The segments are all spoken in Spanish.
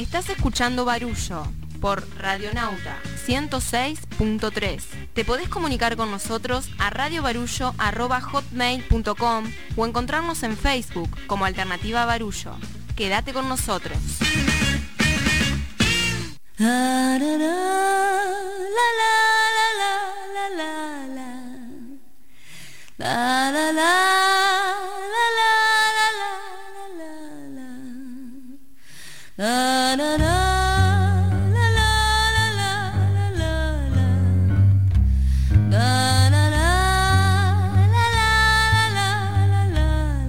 Estás escuchando Barullo por Radionauta 106.3. Te podés comunicar con nosotros a radiobarullo@hotmail.com o encontrarnos en Facebook como Alternativa Barullo. Quédate con nosotros. La la la la la la la la la la. La la la la la la la la la la.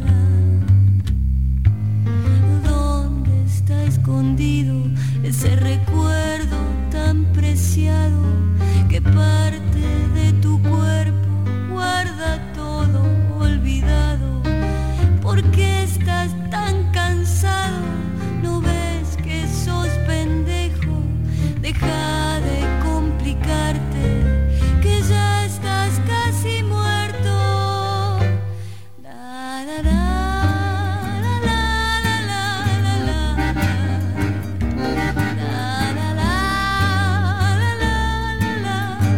¿Dónde está escondido ese recuerdo tan preciado que parte de tu cuerpo guarda todo olvidado? ¿Por qué estás tan cansado? ¿No ves que sos pendejo? Deja de complicarte, que ya estás casi muerto. La la la la la la la la la la la.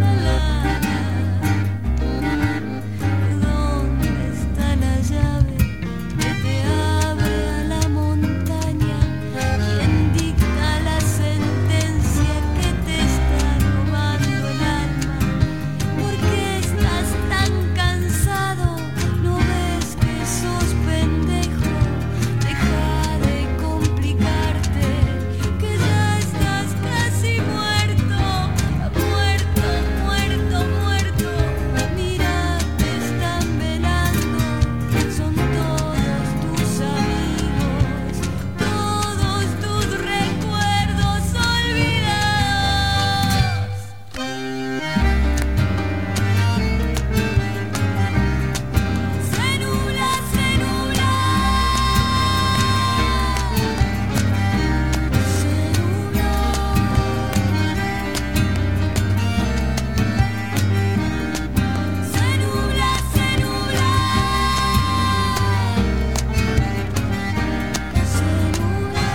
¿Dónde está la llave que te abre a la montaña? ¿Quién dicta la sentencia que te está robando el alma? ¿Por qué estás tan cansado? ¿No ves que sos pendejo? Deja de complicarte, que ya estás casi muerto. Muerto, muerto, muerto. Mira, te están velando. Son todos tus amigos, todos tus recuerdos olvidados. Se nubla, se nubla. Se nubla. Se nubla, se nubla. Se nubla.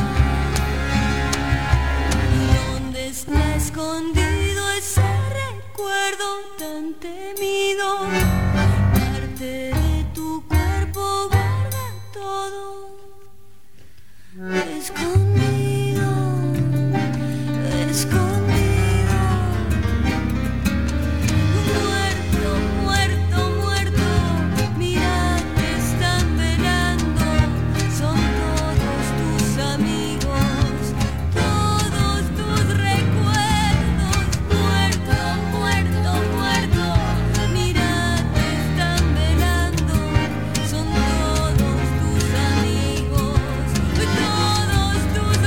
¿Dónde está escondido ese recuerdo tan temido? Parte de tu cuerpo guarda todo escondido, escondido. Muerto, muerto, muerto. Mira, te están velando. Son todos tus amigos, todos tus recuerdos. Muerto, muerto, muerto. Mira, te están velando. Son todos tus amigos, todos tus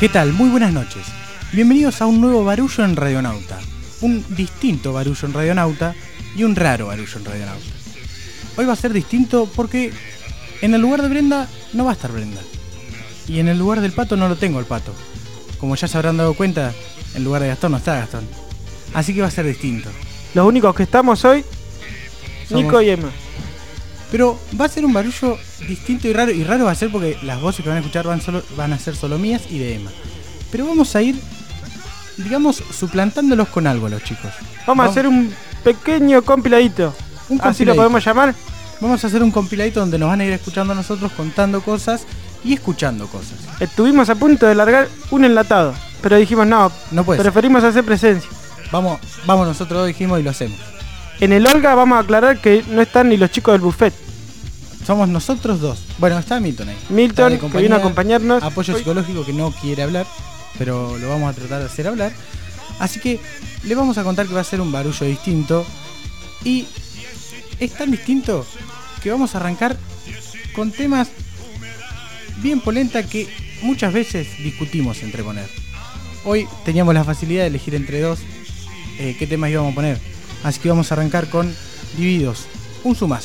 ¿Qué tal? Muy buenas noches. Bienvenidos a un nuevo barullo en Radionauta. Un distinto barullo en Radionauta y un raro barullo en Radionauta. Hoy va a ser distinto porque en el lugar de Brenda no va a estar Brenda. Y en el lugar del Pato no lo tengo el Pato. Como ya se habrán dado cuenta, en lugar de Gastón no está Gastón. Así que va a ser distinto. Los únicos que estamos hoy, Nico y Emma. Pero va a ser un barullo distinto y raro. Y raro va a ser porque las voces que van a escuchar van a ser solo mías y de Emma. Pero vamos a ir, digamos, suplantándolos con algo a los chicos. Vamos a hacer un pequeño compiladito. Así lo podemos llamar. Vamos a hacer un compiladito donde nos van a ir escuchando a nosotros, contando cosas y escuchando cosas. Estuvimos a punto de largar un enlatado, pero dijimos no puede preferimos hacer presencia. Vamos nosotros dos, dijimos, y lo hacemos. En el Olga vamos a aclarar que no están ni los chicos del buffet. Somos nosotros dos. Bueno, está Milton ahí. Milton, que vino a acompañarnos. Apoyo psicológico, que no quiere hablar, pero lo vamos a tratar de hacer hablar. Así que le vamos a contar que va a ser un barullo distinto. Y es tan distinto que vamos a arrancar con temas bien polenta que muchas veces discutimos entre poner. Hoy teníamos la facilidad de elegir entre dos qué temas íbamos a poner. Así que vamos a arrancar con Divididos, un sumazo.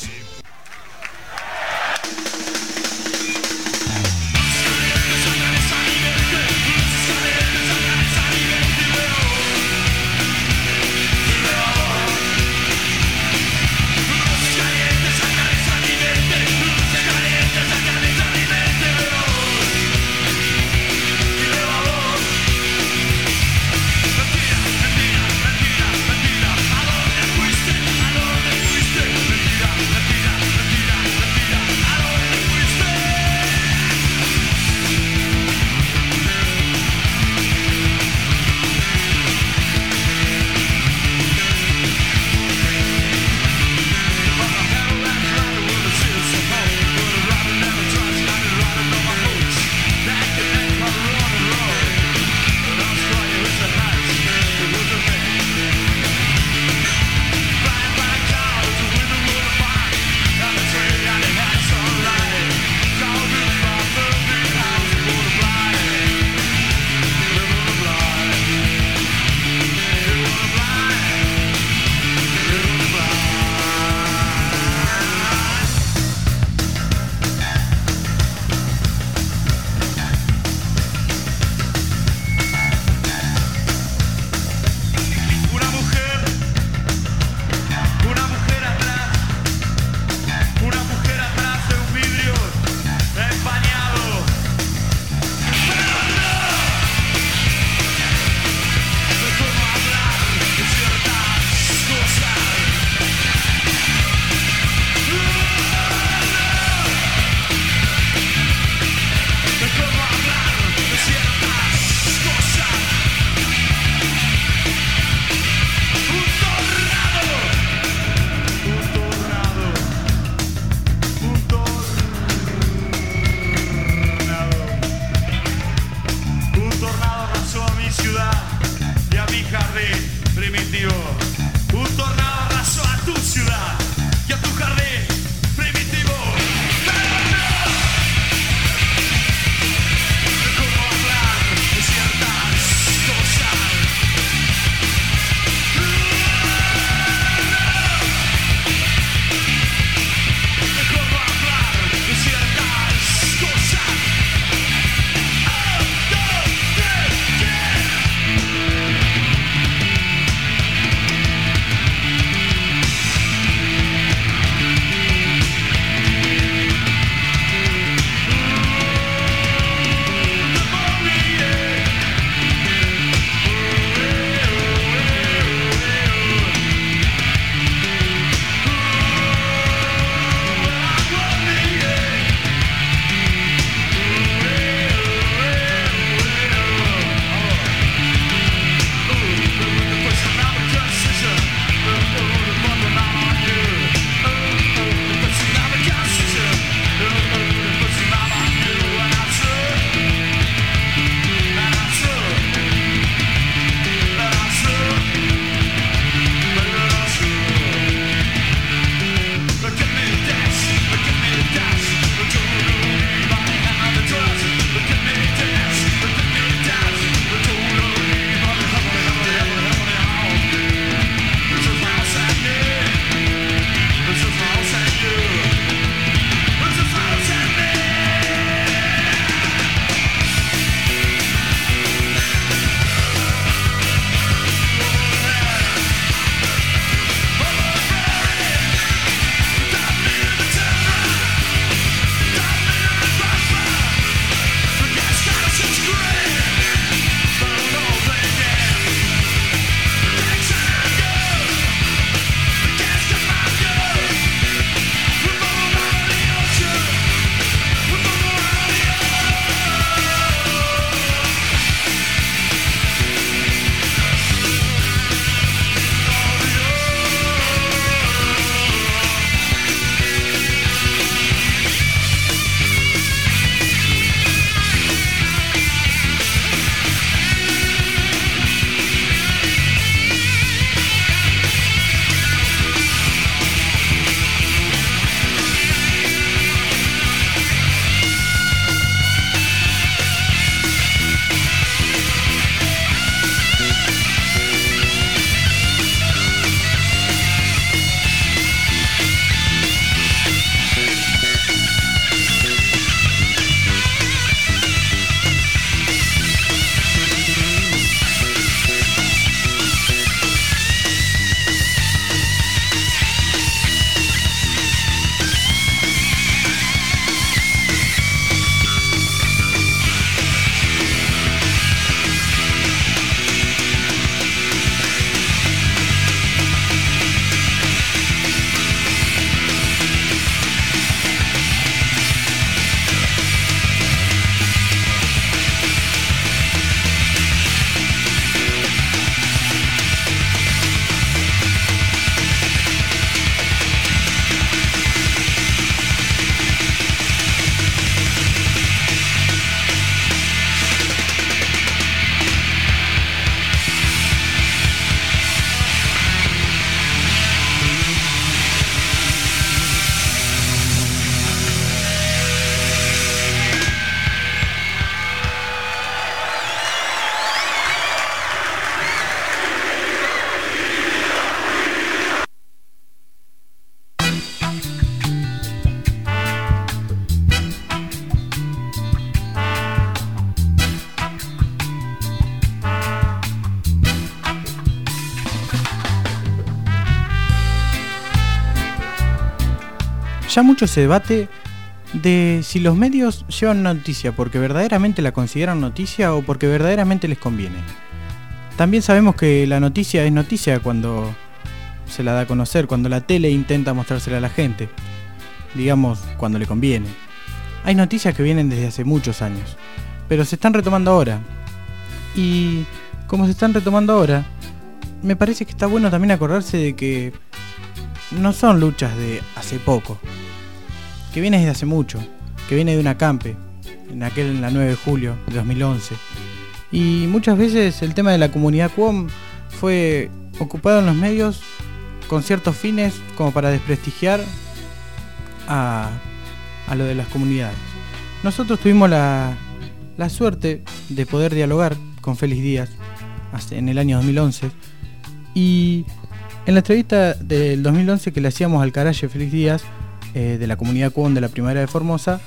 ya mucho se debate de si los medios llevan una noticia porque verdaderamente la consideran noticia o porque verdaderamente les conviene. También sabemos que la noticia es noticia cuando se la da a conocer, cuando la tele intenta mostrársela a la gente, digamos, cuando le conviene. Hay noticias que vienen desde hace muchos años, pero se están retomando ahora. Y como se están retomando ahora, me parece que está bueno también acordarse de que no son luchas de hace poco, que viene desde hace mucho, que viene de un acampe, en la 9 de julio de 2011. Y muchas veces el tema de la comunidad QOM fue ocupado en los medios con ciertos fines como para desprestigiar a lo de las comunidades. Nosotros tuvimos la suerte de poder dialogar con Félix Díaz en el año 2011, y en la entrevista del 2011 que le hacíamos al Caraye Félix Díaz, de la comunidad QOM de la Primavera de Formosa,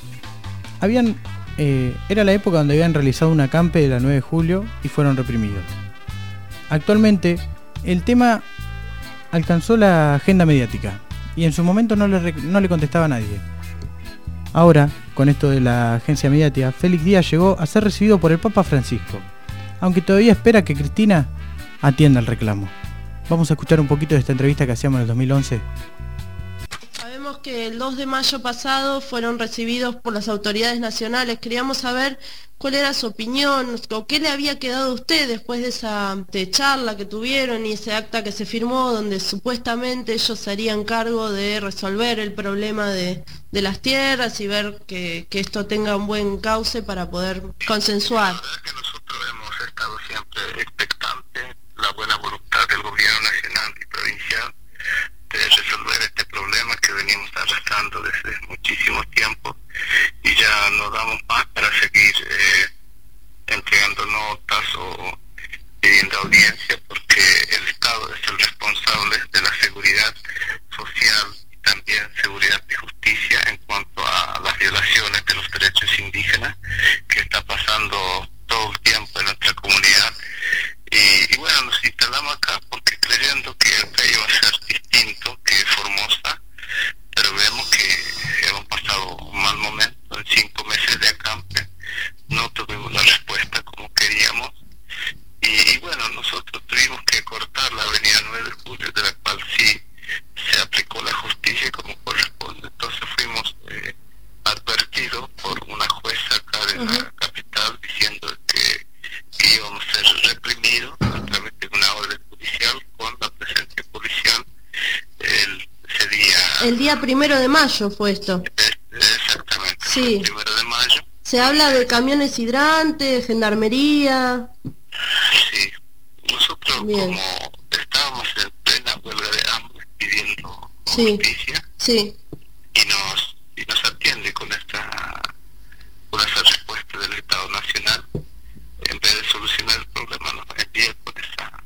era la época donde habían realizado un acampe de la 9 de julio y fueron reprimidos. Actualmente el tema alcanzó la agenda mediática y en su momento no le contestaba a nadie. Ahora, con esto de la agencia mediática, Félix Díaz llegó a ser recibido por el Papa Francisco, aunque todavía espera que Cristina atienda el reclamo. Vamos a escuchar un poquito de esta entrevista que hacíamos en el 2011. Sabemos que el 2 de mayo pasado fueron recibidos por las autoridades nacionales. Queríamos saber cuál era su opinión o qué le había quedado a usted después de esa charla que tuvieron y ese acta que se firmó donde supuestamente ellos se harían cargo de resolver el problema de las tierras y ver que esto tenga un buen cauce para poder consensuar. La verdad es que nosotros hemos estado siempre expectantes la buena voluntad del gobierno nacional y provincial de resolver este problema que venimos arrastrando desde muchísimo tiempo, y ya no damos más para seguir entregando notas o pidiendo audiencia, porque el Estado es el responsable de la seguridad social y también seguridad y justicia en cuanto a las violaciones de los derechos indígenas que está pasando todo el tiempo en nuestra comunidad. Y bueno, nos instalamos acá porque creyendo que el país iba a ser distinto que Formosa, pero vemos que hemos pasado un mal momento. En 5 meses de acampe no tuvimos la respuesta como queríamos, y bueno, nosotros tuvimos que cortar la avenida 9 de julio, de la cual sí se aplicó la justicia como corresponde. Entonces fuimos advertidos por una jueza acá de la capital diciendo que íbamos a ser reprimidos a través de una orden judicial con la presencia policial ese día. El día 1 de mayo fue esto. Exactamente, sí. El 1 de mayo. Se habla de camiones hidrantes, gendarmería. Sí, nosotros bien, como estábamos en plena huelga de hambre pidiendo justicia, sí, y nos atiende con esa respuesta del Estado Nacional, en vez de solucionar el problema nos envía con esa...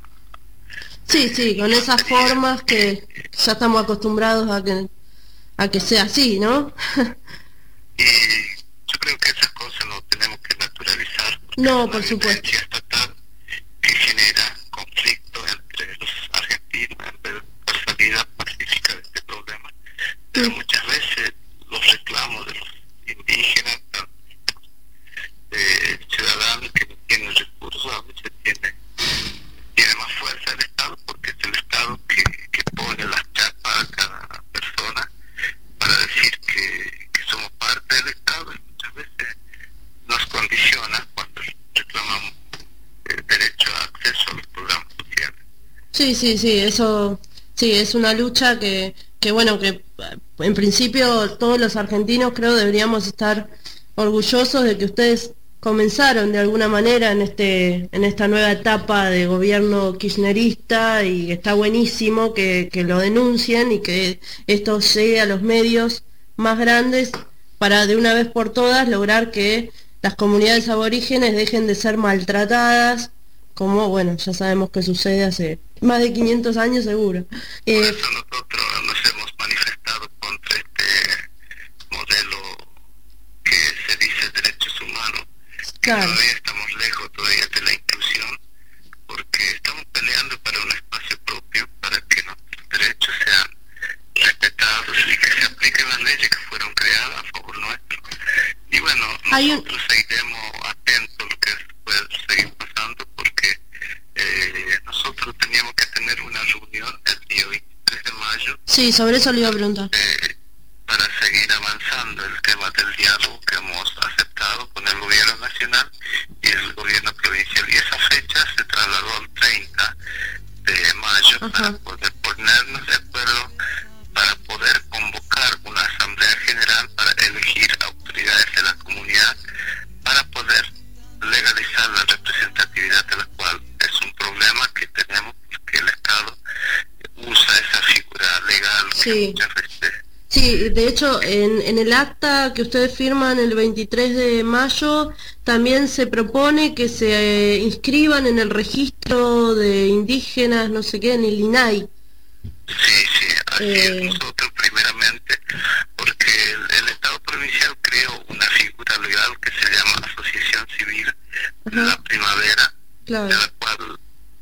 Sí, con esas formas que ya estamos acostumbrados a que sea así, ¿no? Y yo creo que esas cosas no tenemos que naturalizar. No, por supuesto. Estatal que genera conflicto entre los argentinos en vez de la salida pacífica de este problema. Pero muchas veces los reclamos de los indígenas, de ciudadanos que no tienen recursos, a veces tiene más fuerza el Estado, porque es el Estado que pone las chapas a cada persona para decir que somos parte del Estado, y muchas veces nos condiciona cuando reclamamos el derecho a acceso a los programas sociales. Sí, eso sí es una lucha que bueno, que en principio todos los argentinos creo deberíamos estar orgullosos de que ustedes comenzaron de alguna manera en esta nueva etapa de gobierno kirchnerista, y está buenísimo que lo denuncien y que esto llegue a los medios más grandes para de una vez por todas lograr que las comunidades aborígenes dejen de ser maltratadas, como bueno, ya sabemos que sucede hace más de 500 años seguro. Por eso nosotros nos hemos manifestado contra este modelo que se dice derechos humanos. Claro. Todavía estamos lejos todavía de la inclusión, porque estamos peleando para un espacio propio, para que nuestros derechos sean respetados y que se apliquen las leyes nosotros seguiremos atentos a lo que puede seguir pasando, porque nosotros teníamos que tener una reunión el día 23 de mayo. Sí, sobre eso le iba a preguntar. Para seguir avanzando el tema del diálogo que hemos aceptado con el gobierno nacional y el gobierno provincial, y esa fecha se trasladó al 30 de mayo. Ajá. Para poder ponernos de acuerdo, para poder convocar una asamblea general para elegir autoridades de la comunidad, para poder legalizar la representatividad, de la cual es un problema que tenemos porque el Estado usa esa figura legal. Sí. Que muchas veces... Sí, de hecho, en el acta que ustedes firman el 23 de mayo, también se propone que se inscriban en el registro de indígenas, no sé qué, en el INAI. Sí, así es. Nosotros primeramente, porque el Estado provincial creó una figura legal que se llama Asociación Civil de la Primavera, claro, de la cual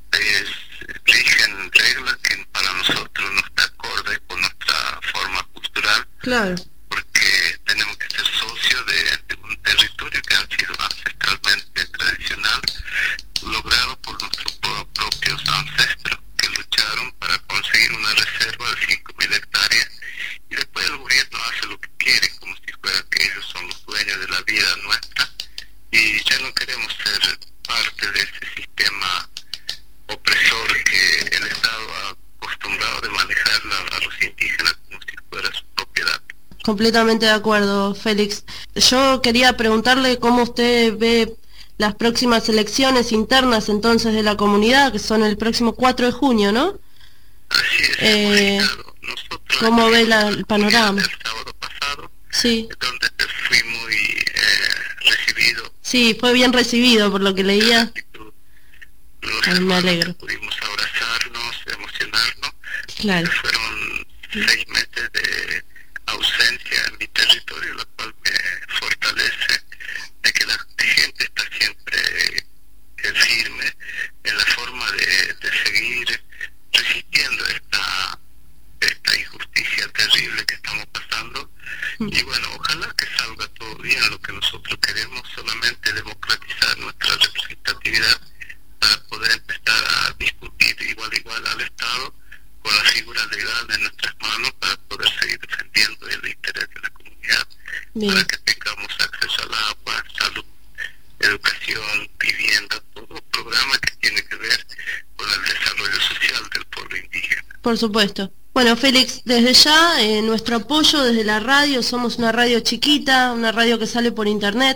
rigen reglas que para nosotros no está acorde con nuestra forma cultural. Claro. Porque tenemos que ser socios de un territorio que ha sido ancestralmente tradicional, logrado por nuestros propios ancestros que lucharon para conseguir una reserva de 5.000 hectáreas, y después el gobierno hace lo que quiere como si fuera que ellos son los dueños de la vida nuestra, y ya no queremos ser parte de ese sistema opresor que el Estado ha acostumbrado de manejar a los indígenas como si fuera su propiedad. Completamente de acuerdo, Félix. Yo quería preguntarle cómo usted ve las próximas elecciones internas entonces de la comunidad, que son el próximo 4 de junio, ¿no? Así es, ¿cómo ve el panorama? El sábado pasado, sí, donde fui muy recibido. Sí, fue bien recibido por lo que leía. Me alegro. Pudimos abrazarnos, emocionarnos. Claro. Fueron 6 meses de ausencia en mi territorio, lo cual me fortalece de que la gente está siempre firme en la forma de seguir resistiendo esta injusticia terrible que estamos pasando. Y bueno, ojalá que salga todo bien. Lo que nosotros queremos solamente democratizar nuestra representatividad para poder empezar a discutir igual al Estado con la figura legal en nuestras manos, para poder seguir defendiendo el interés de la comunidad. Bien. Para que tengamos acceso al agua, salud, educación, vivienda, todo programa que tiene que ver con el desarrollo social del pueblo indígena. Por supuesto. Bueno, Félix, desde ya nuestro apoyo desde la radio, somos una radio chiquita, una radio que sale por internet,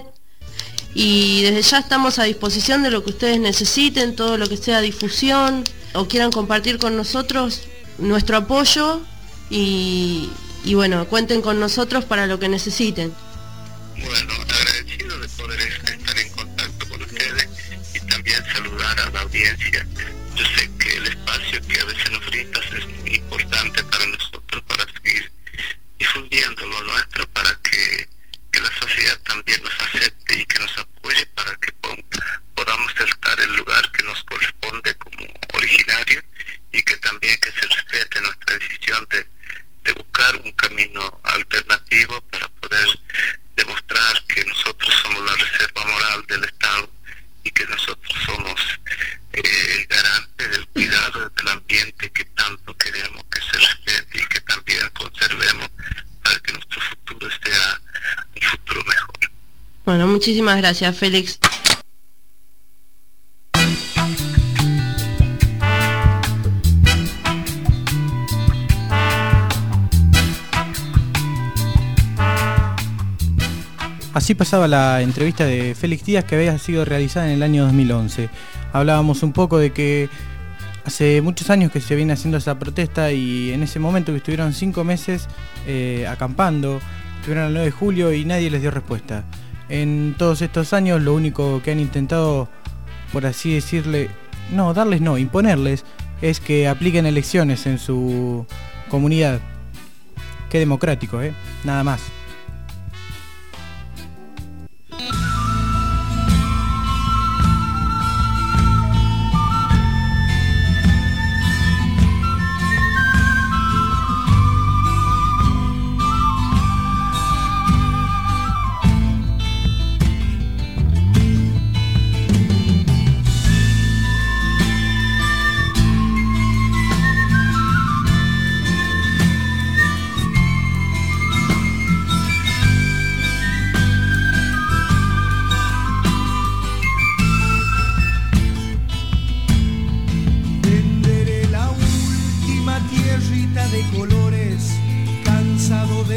y desde ya estamos a disposición de lo que ustedes necesiten, todo lo que sea difusión o quieran compartir con nosotros, nuestro apoyo, y bueno, cuenten con nosotros para lo que necesiten. Bueno, agradecido de poder estar en contacto con ustedes y también saludar a la audiencia. Yo sé que el espacio que a veces nos brindas es muy importante para nosotros, para seguir difundiendo lo nuestro, para que la sociedad también nos acepte y que nos apoye, para que podamos estar en el lugar que nos corresponde como originario, y que también que se respete nuestra decisión de buscar un camino alternativo para poder demostrar que nosotros somos la reserva moral del Estado y que nosotros somos garantes del cuidado del ambiente que tanto queremos que se respete y que también conservemos para que nuestro futuro sea un futuro mejor. Bueno, muchísimas gracias, Félix. Así pasaba la entrevista de Félix Díaz, que había sido realizada en el año 2011. Hablábamos un poco de que hace muchos años que se viene haciendo esa protesta, y en ese momento que estuvieron 5 meses acampando, estuvieron el 9 de julio y nadie les dio respuesta. En todos estos años lo único que han intentado, por así decirle, imponerles, es que apliquen elecciones en su comunidad. Qué democrático, nada más.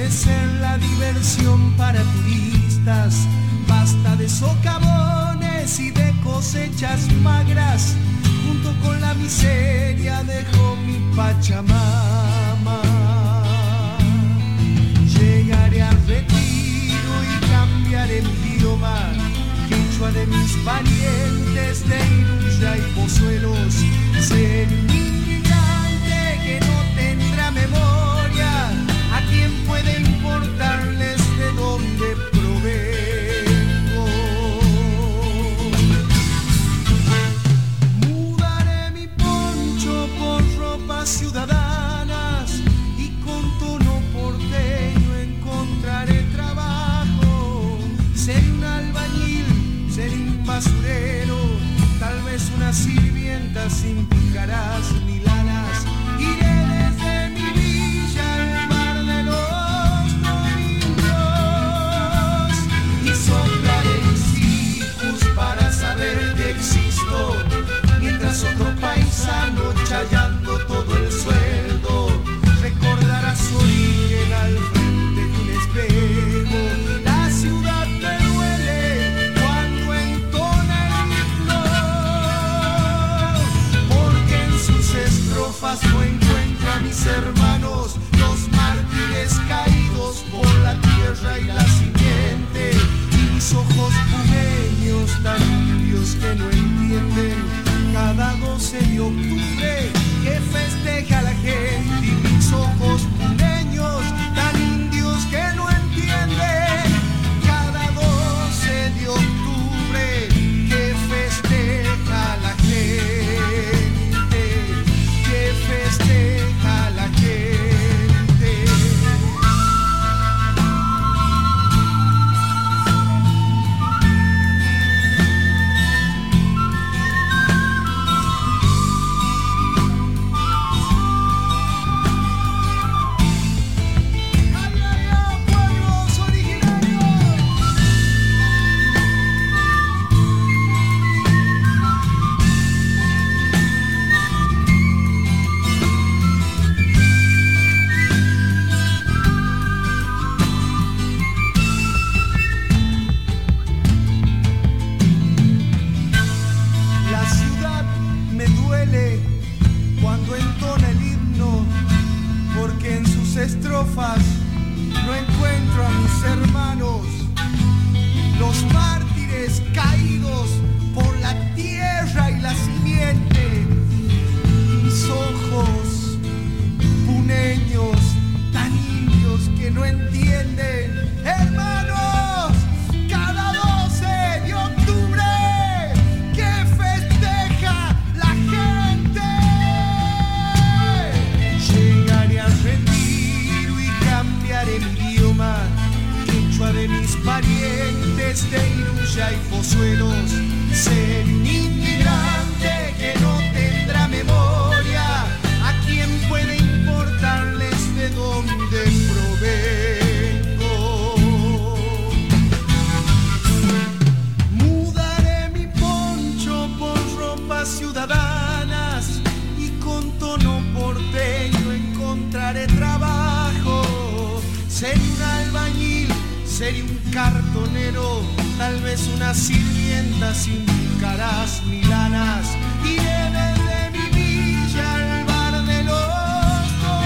puede ser la diversión para turistas. Basta de socavones y de cosechas magras. Junto con la miseria dejo mi Pachamama. Llegaré al retiro y cambiaré mi idioma. Quechua de mis parientes de Iruya y Pozuelos. Ser un inmigrante que no tendrá memoria. ¿A quién puede importarles de dónde provengo? Mudaré mi poncho por ropas ciudadanas y con tono porteño encontraré trabajo. Seré un albañil, seré un basurero, tal vez una sirvienta sin pícaras ni lanas. Iré desde mi villa al mar de los domingos y soplaré mis hijos para saber que existo, mientras otro paisano chayando todo el sueldo recordará su origen al frente de un espejo. La ciudad me duele cuando entona el himno, porque en sus estrofas no encuentro a mis hermanos, los mártires caídos por la tierra y la simiente, y mis ojos pumeños tan limpios que no entienden cada 12 de octubre que festeja la gente, y mis ojos puneños tan indios que no entienden cada 12 de octubre que festeja la gente, que festeja la gente. Estrofas no encuentro a mis hermanos, los mártires caídos por la tierra y la simiente, y mis ojos puneños tan indios que no entienden, hermanos, cada 12 de octubre que festeja la gente. Llegaré al retiro y cambiaré mi idioma, quechua de mis parientes de Iruya y Pozuelos. Ser un inmigrante que no tendrá memoria, ¿a quién puede importarles de dónde provengo? Mudaré mi poncho por ropas ciudadanas y con tono porteño encontraré trabajo. Seré un albañil, seré un cartonero, tal vez una sirvienta sin pícaras ni lanas. Iré desde mi villa al bar de los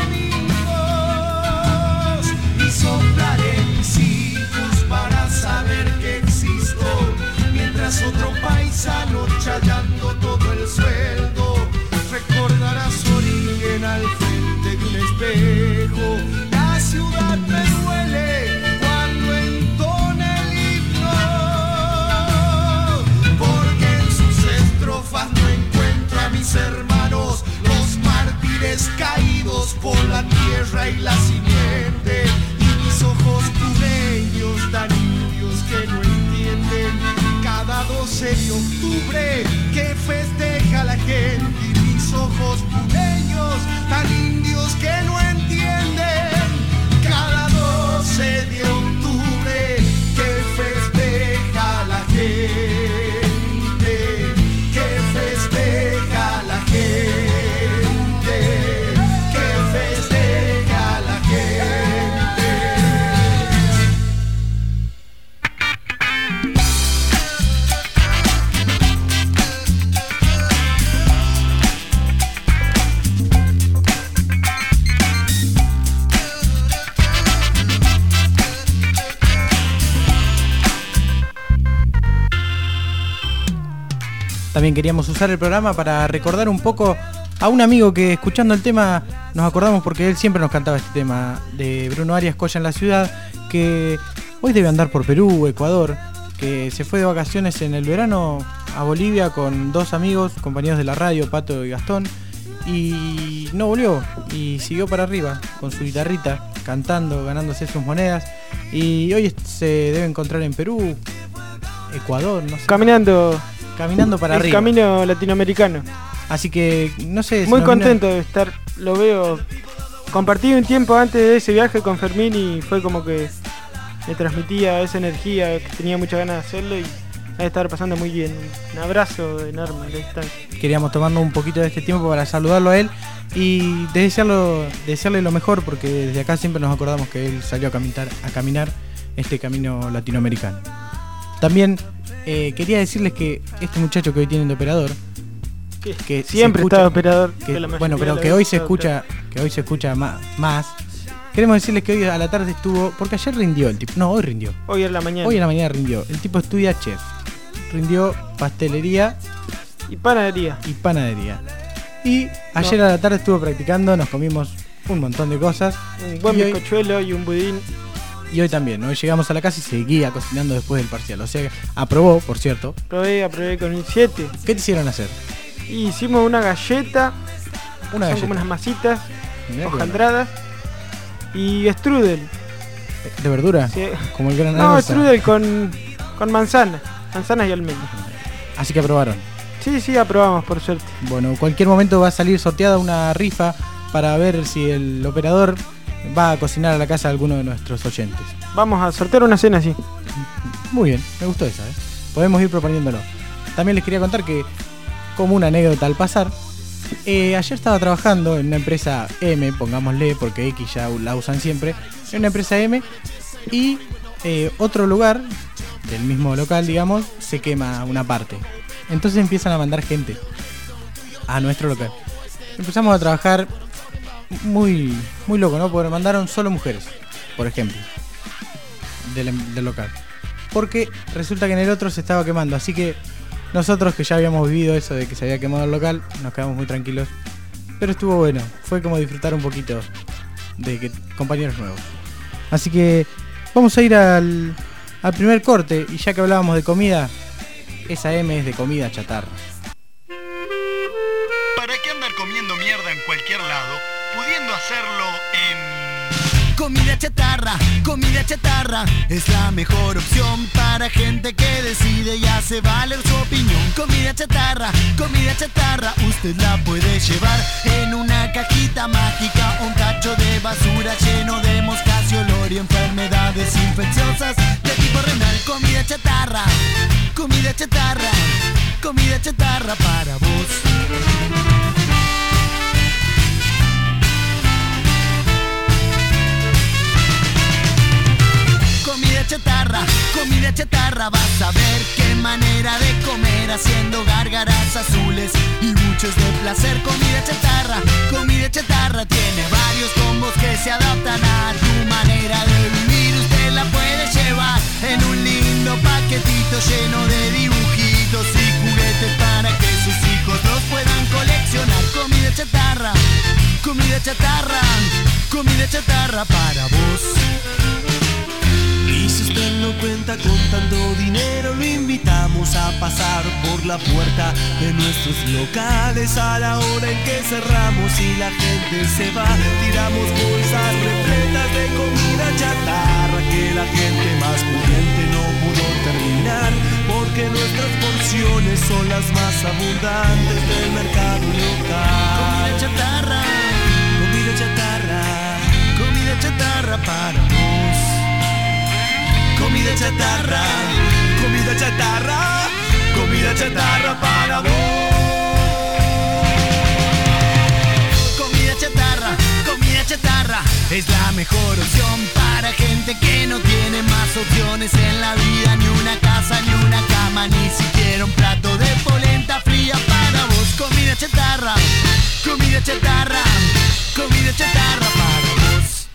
domingos y soplaré mis hijos para saber que existo, mientras otro paisano chayando todo el sueldo recordará su origen al frente de un espejo. La ciudad me duele cuando entona el himno, porque en sus estrofas no encuentro a mis hermanos, los mártires caídos por la tierra y la simiente, y mis ojos puneños tan indios que no entienden cada 12 de octubre que festeja la gente, y mis ojos puneños tan indios que no entienden cada 12 de octubre que festeja la gente, que festeja la gente, que festeja la gente. También queríamos usar el programa para recordar un poco a un amigo que, escuchando el tema, nos acordamos porque él siempre nos cantaba este tema de Bruno Arias, Colla en la Ciudad, que hoy debe andar por Perú, Ecuador, que se fue de vacaciones en el verano a Bolivia con 2 amigos, compañeros de la radio, Pato y Gastón, y no volvió y siguió para arriba con su guitarrita, cantando, ganándose sus monedas, y hoy se debe encontrar en Perú, Ecuador, no sé. Caminando para arriba. El camino latinoamericano. Así que, no sé... Muy contento de estar, lo veo... Compartí un tiempo antes de ese viaje con Fermín y fue como que me transmitía esa energía, que tenía muchas ganas de hacerlo y de estar pasando muy bien. Un abrazo enorme de distancia. Queríamos tomarnos un poquito de este tiempo para saludarlo a él y desearle lo mejor, porque desde acá siempre nos acordamos que él salió a caminar este camino latinoamericano. También quería decirles que este muchacho que hoy tienen de operador, que siempre está de operador, bueno, pero que hoy se escucha más. Queremos decirles que hoy a la tarde estuvo, porque ayer rindió el tipo, no, hoy rindió. Hoy en la mañana rindió. El tipo estudia chef, rindió pastelería y panadería. Y ayer a la tarde estuvo practicando, nos comimos un montón de cosas. Un buen bizcochuelo y un budín. Y hoy también, hoy llegamos a la casa y seguía cocinando después del parcial. O sea que aprobó, por cierto. Aprobé con un 7. ¿Qué te hicieron hacer? Y hicimos una galleta. Son como unas masitas hojaldradas. Y strudel. ¿De verdura? Sí. Como el gran No, strudel con manzanas y almendras. Así que aprobaron. Sí, aprobamos, por suerte. Bueno, en cualquier momento va a salir sorteada una rifa para ver si el operador va a cocinar a la casa de alguno de nuestros oyentes. Vamos a sortear una cena, sí. Muy bien, me gustó esa, Podemos ir proponiéndolo. También les quería contar que, como una anécdota al pasar, ayer estaba trabajando en una empresa M, pongámosle, porque X ya la usan siempre, en una empresa M, y otro lugar del mismo local, digamos, se quema una parte. Entonces empiezan a mandar gente a nuestro local. Empezamos a trabajar muy loco, ¿no? Porque mandaron solo mujeres, por ejemplo, del local. Porque resulta que en el otro se estaba quemando, así que nosotros, que ya habíamos vivido eso de que se había quemado el local, nos quedamos muy tranquilos. Pero estuvo bueno, fue como disfrutar un poquito de que compañeros nuevos. Así que vamos a ir al primer corte, y ya que hablábamos de comida, esa M es de comida chatarra. ¿Para qué andar comiendo mierda en cualquier lado, pudiendo hacerlo en... Comida chatarra es la mejor opción para gente que decide y hace valer su opinión. Comida chatarra, usted la puede llevar en una cajita mágica, un tacho de basura lleno de moscas y olor y enfermedades infecciosas de tipo renal. Comida chatarra para vos. Comida chatarra, vas a ver qué manera de comer, haciendo gárgaras azules y muchos de placer. Comida chatarra tiene varios combos que se adaptan a tu manera de vivir. Usted la puede llevar en un lindo paquetito lleno de dibujitos y juguetes para que sus hijos los puedan coleccionar. Comida chatarra para vos. Y si usted no cuenta con tanto dinero, lo invitamos a pasar por la puerta de nuestros locales a la hora en que cerramos y la gente se va. Tiramos bolsas repletas de comida chatarra que la gente más pudiente no pudo terminar, porque nuestras porciones son las más abundantes del mercado local. Comida chatarra para vos. Comida chatarra para vos. Comida chatarra es la mejor opción para gente que no tiene más opciones en la vida, ni una casa, ni una cama, ni siquiera un plato de polenta fría para vos. Comida chatarra para vos.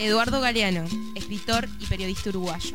Eduardo Galeano, escritor y periodista uruguayo.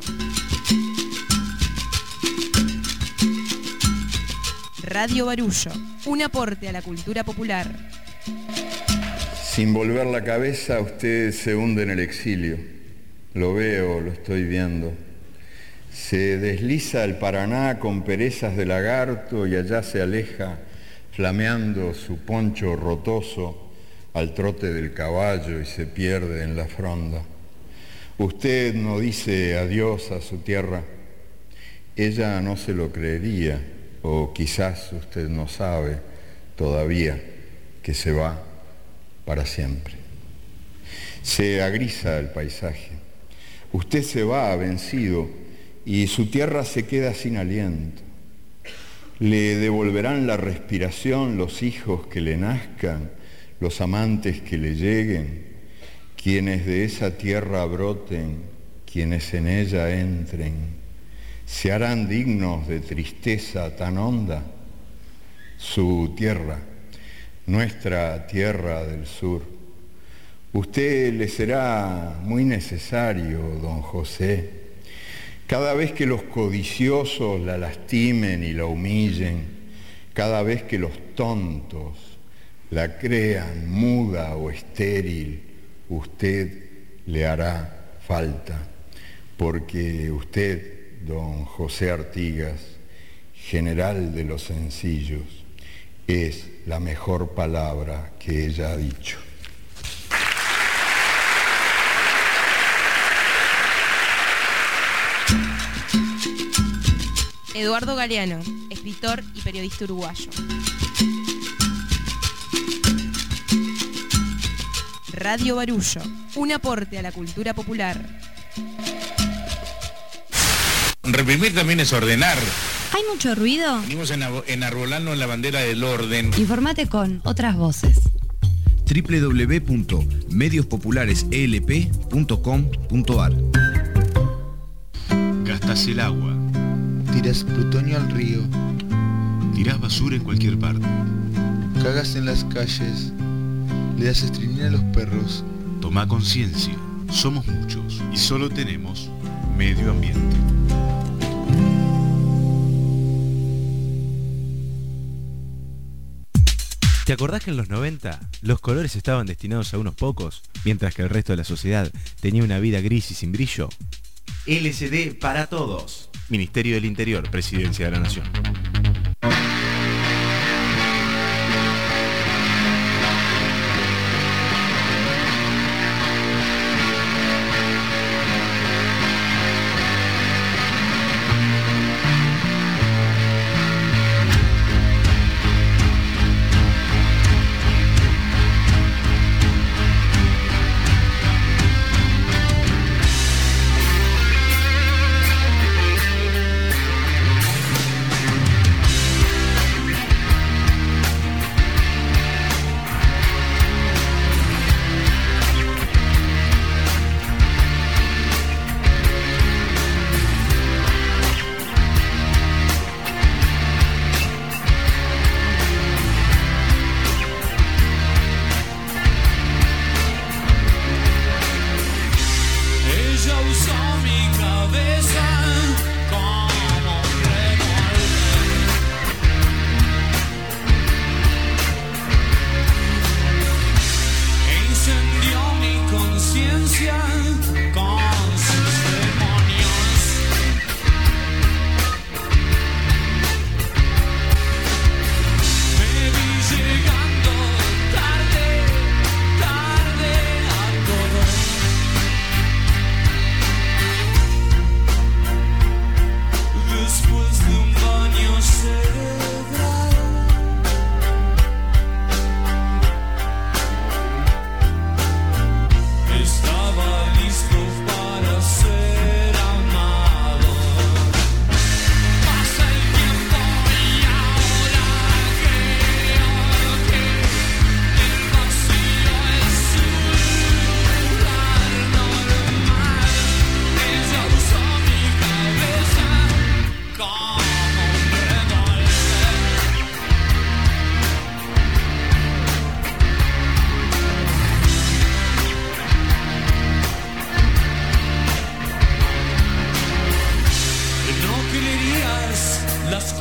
Radio Barullo, un aporte a la cultura popular. Sin volver la cabeza, usted se hunde en el exilio. Lo veo, lo estoy viendo. Se desliza el Paraná con perezas de lagarto y allá se aleja, flameando su poncho rotoso al trote del caballo y se pierde en la fronda. Usted no dice adiós a su tierra. Ella no se lo creería, o quizás usted no sabe todavía que se va para siempre. Se agrisa el paisaje. Usted se va vencido y su tierra se queda sin aliento. Le devolverán la respiración los hijos que le nazcan, los amantes que le lleguen, quienes de esa tierra broten, quienes en ella entren. ¿Se harán dignos de tristeza tan honda? Su tierra, nuestra tierra del sur. Usted le será muy necesario, don José. Cada vez que los codiciosos la lastimen y la humillen, cada vez que los tontos la crean muda o estéril, usted le hará falta, porque usted, don José Artigas, general de los sencillos, es la mejor palabra que ella ha dicho. Eduardo Galeano, escritor y periodista uruguayo. Radio Barullo, un aporte a la cultura popular. Reprimir también es ordenar. ¿Hay mucho ruido? Venimos enarbolando la bandera del orden. Informate con otras voces. www.mediosPopularesELP.com.ar. Gastás el agua. Tiras plutonio al río. Tirás basura en cualquier parte. Cagas en las calles. Le das estrinina a los perros. Toma conciencia. Somos muchos y solo tenemos medio ambiente. ¿Te acordás que en los 90 los colores estaban destinados a unos pocos, mientras que el resto de la sociedad tenía una vida gris y sin brillo? LCD para todos. Ministerio del Interior, Presidencia de la Nación.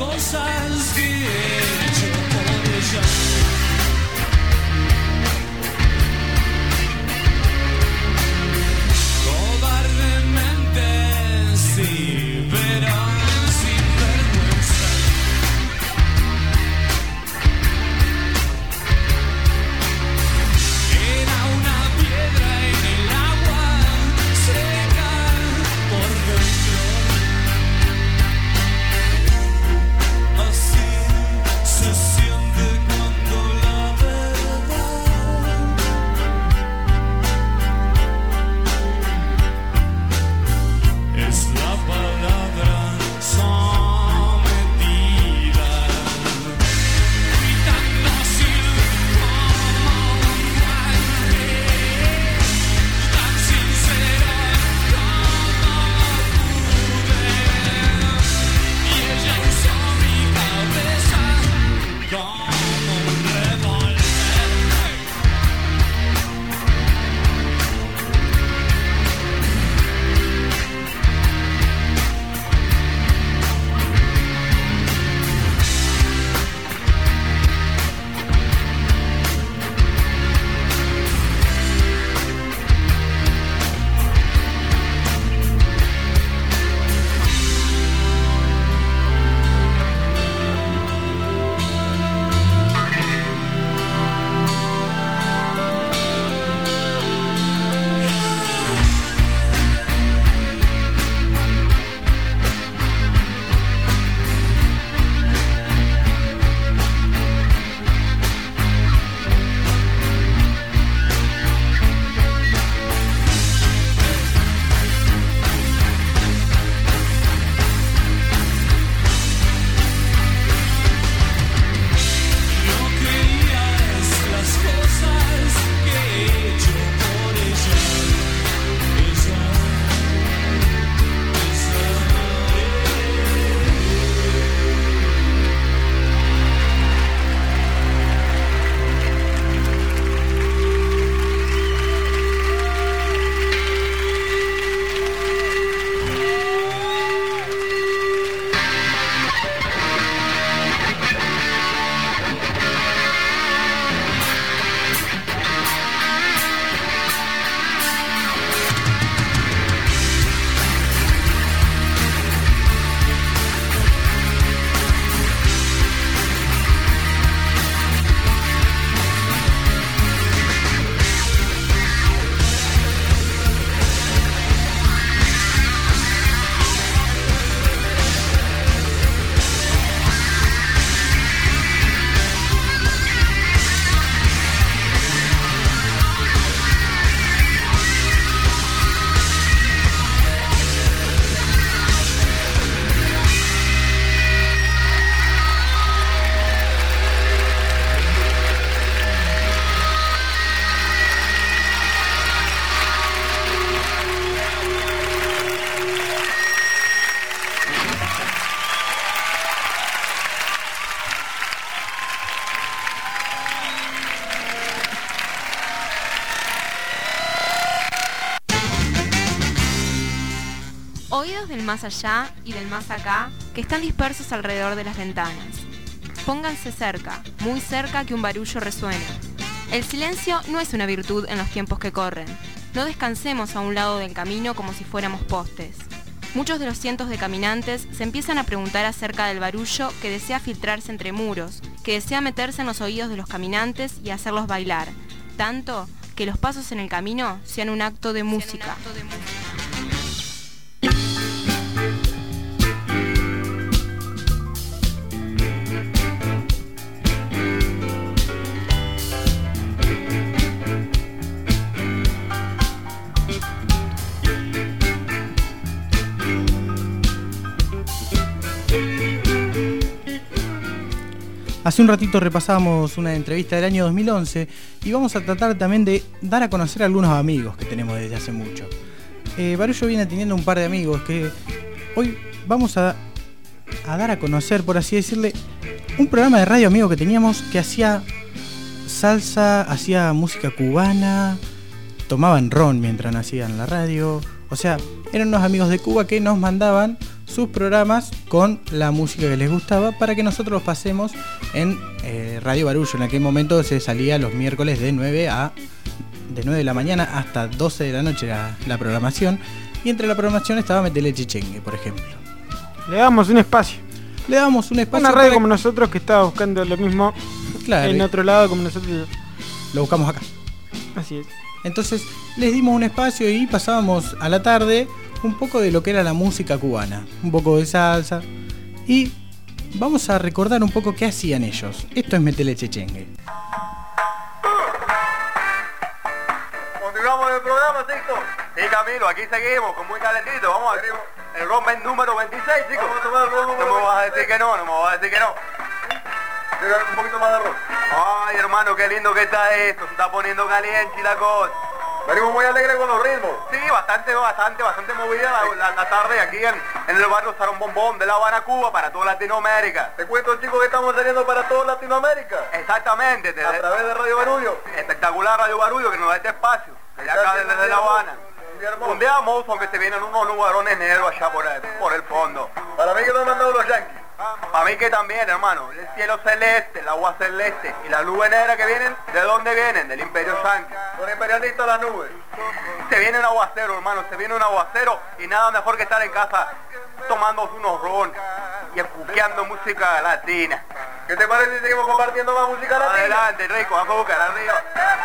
cosas que he hecho por ella. Cobardemente, sí, pero sin vergüenza. Era una piedra en el agua, seca por dentro. Así se siente cuando la verdad es la palabra sometida. Gritando sin como un guante, tan sincera como pude. Y ella usó mi cabeza como un revólver. No creías las cosas que he hecho por ella. Oídos del más allá y del más acá que están dispersos alrededor de las ventanas. Pónganse cerca, muy cerca, que un barullo resuene. El silencio no es una virtud en los tiempos que corren. No descansemos a un lado del camino como si fuéramos postes. Muchos de los cientos de caminantes se empiezan a preguntar acerca del barullo que desea filtrarse entre muros, que desea meterse en los oídos de los caminantes y hacerlos bailar, tanto que los pasos en el camino sean un acto de música. Hace un ratito repasábamos una entrevista del año 2011 y vamos a tratar también de dar a conocer a algunos amigos que tenemos desde hace mucho. Barullo viene teniendo un par de amigos que hoy vamos a dar a conocer, por así decirle, un programa de radio amigo que teníamos que hacía salsa, hacía música cubana, tomaban ron mientras hacían la radio. O sea, eran unos amigos de Cuba que nos mandaban sus programas con la música que les gustaba para que nosotros los pasemos en Radio Barullo. En aquel momento se salía los miércoles de 9 de la mañana hasta 12 de la noche la programación, y entre la programación estaba Metele Chichengue, por ejemplo. Le damos un espacio. Una radio como nosotros que estaba buscando lo mismo, claro, en otro lado como nosotros. Lo buscamos acá. Así es. Entonces les dimos un espacio y pasábamos a la tarde un poco de lo que era la música cubana, un poco de salsa, y vamos a recordar un poco qué hacían ellos. Esto es Metele Chichengue. Continuamos el programa, Sixto. Sí, Camilo, aquí seguimos con muy calentito. Vamos a ver el ron número 26, chicos. No me vas a decir que no, Un poquito más de arroz. Ay, hermano, qué lindo que está esto. Se está poniendo caliente y la cosa. Venimos muy alegres con los ritmos. Sí, bastante movida la tarde aquí en el barrio Sarón Bombón de La Habana, Cuba, para toda Latinoamérica. Te cuento, chicos, que estamos saliendo para toda Latinoamérica. Exactamente. A través de Radio Barullo. Espectacular Radio Barullo, que nos da este espacio. Allá acá desde La Habana. Un día hermoso, aunque se vienen unos nubarones negros allá por el fondo. Para mí que nos han mandado los yanquis. Para mí que también, hermano. El cielo celeste, el agua celeste y la nube negra que vienen, ¿de dónde vienen? Del Imperio Yankee. Son imperialistas las nubes. Se viene un aguacero, hermano, y nada mejor que estar en casa tomando unos ron y escuchando música latina. ¿Qué te parece si seguimos compartiendo más música latina? Adelante, rico, vamos a buscar arriba.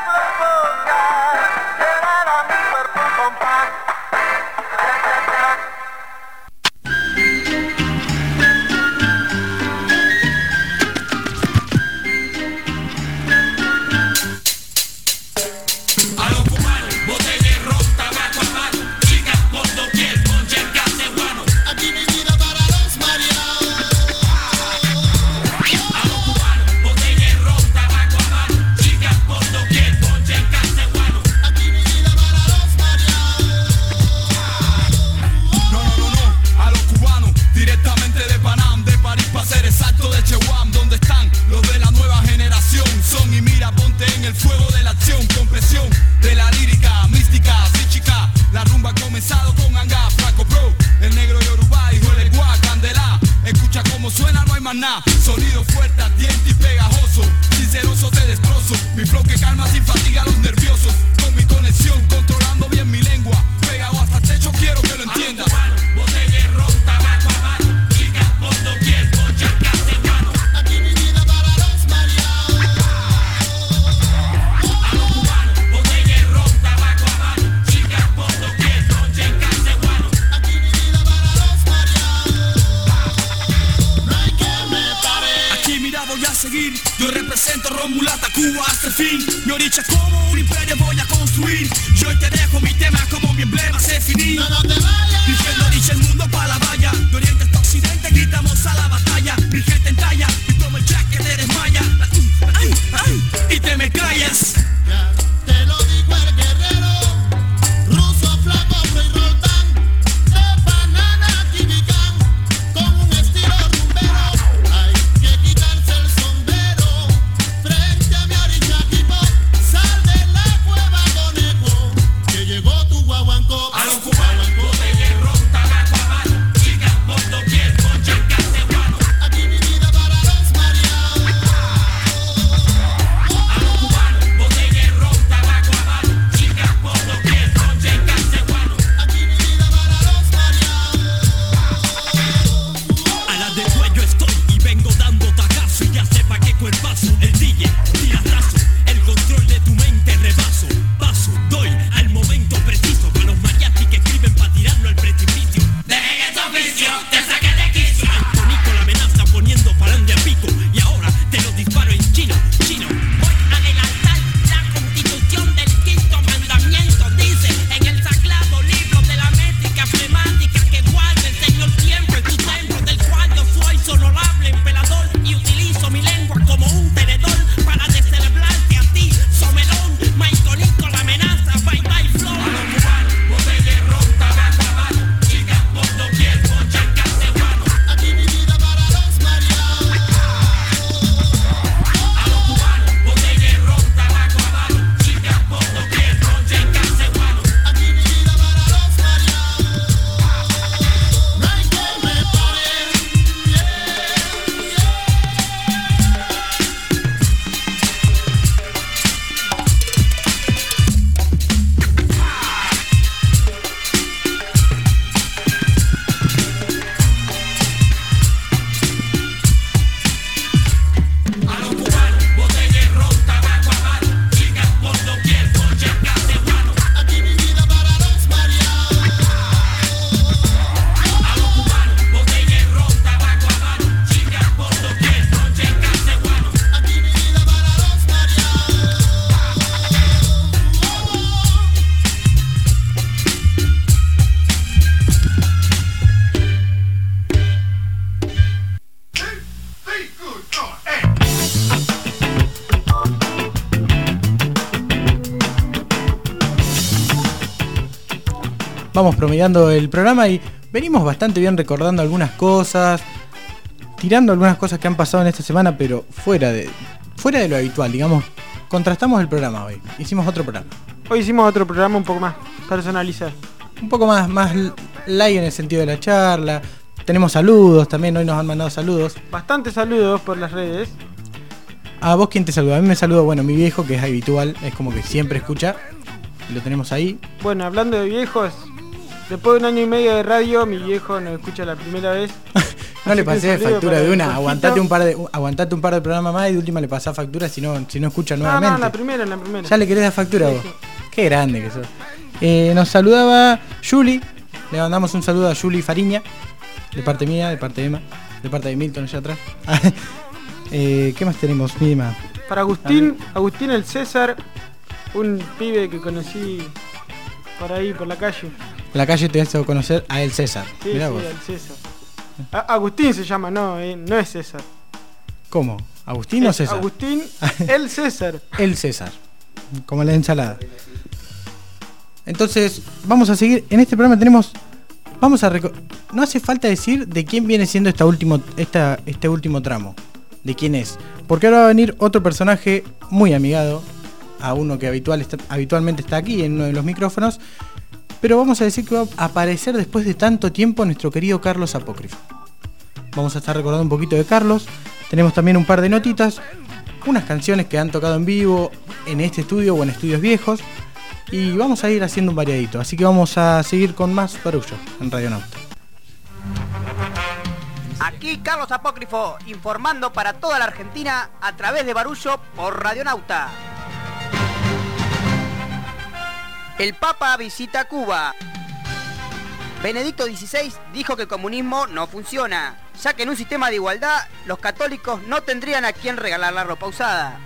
Sonido fuerte, ardiente y pegajoso. Sinceroso te destrozo. Mi flow que calma sin fatiga a los nerviosos. Con mi conexión, controlando bien mi lengua. Pegado hasta el techo, quiero que lo entiendas. Botella de ron, tabaco habano. Chicas por doquier, con chancas de mano. Aquí mi vida para los mareados. A los cubanos, botella de ron, tabaco habano. Chicas por doquier, con chancas de mano. Aquí mi vida para los mareados. Aquí mira voy a seguir, yo represento Romulata, Cuba hasta el fin. Mi oricha como un imperio voy a construir. Yo hoy te dejo mi tema como mi emblema se finí. No te vayas. Diciendo oricha el mundo pa' la valla. De oriente hasta occidente gritamos a la batalla. Mi gente en talla, y como el jack que te desmaya. Ay, ay, y te me callas. Ya te lo digo el guerrero. Ruso, flaco, Frei Roldán. De banana, tibicán. Con un estilo rumbero. Hay que quitarse el sombrero. Frente a mi oricha equipo. Sal de la cueva, conejo. Que llegó tu guaguancó. A los cubanos, botella de ron, tabaco habano. Chicas por doquier, con chancas de guano. vamos promediando el programa y venimos bastante bien recordando algunas cosas, tirando algunas cosas que han pasado en esta semana, pero fuera de lo habitual, digamos. Contrastamos el programa hoy. Hicimos otro programa. Hoy hicimos otro programa un poco más personalizado. Un poco más light en el sentido de la charla. Tenemos saludos también, hoy nos han mandado saludos. Bastantes saludos por las redes. ¿A vos quién te saluda? A mí me saluda, bueno, mi viejo, que es habitual, es como que siempre escucha. Lo tenemos ahí. Bueno, hablando de viejos, después de 1 año y medio de radio, mi viejo nos escucha la primera vez. No le pasé factura de una, aguantate un par de programas más y de última le pasás factura si no escucha nuevamente. No, la primera. Ya le querés dar factura sí, vos. Sí. Qué grande que sos. Nos saludaba Juli, le mandamos un saludo a Juli Fariña, de parte mía, de parte de Emma, de parte de Milton allá atrás. ¿Qué más tenemos, Emma? Para Agustín el César, un pibe que conocí por ahí, por la calle. La calle te hace conocer a el César. Sí, mirá sí, vos. el César. Agustín se llama, no es César. ¿Cómo? ¿Agustín o César? Agustín el César. El César, como la ensalada. Entonces, vamos a seguir. En este programa no hace falta decir de quién viene siendo este último tramo. De quién es. Porque ahora va a venir otro personaje muy amigado a uno que habitualmente está aquí en uno de los micrófonos. Pero vamos a decir que va a aparecer después de tanto tiempo nuestro querido Carlos Apócrifo. Vamos a estar recordando un poquito de Carlos. Tenemos también un par de notitas, unas canciones que han tocado en vivo en este estudio o en estudios viejos. Y vamos a ir haciendo un variadito. Así que vamos a seguir con más Barullo en Radionauta. Aquí Carlos Apócrifo, informando para toda la Argentina a través de Barullo por Radionauta. El Papa visita Cuba. Benedicto XVI dijo que el comunismo no funciona, ya que en un sistema de igualdad los católicos no tendrían a quien regalar la ropa usada.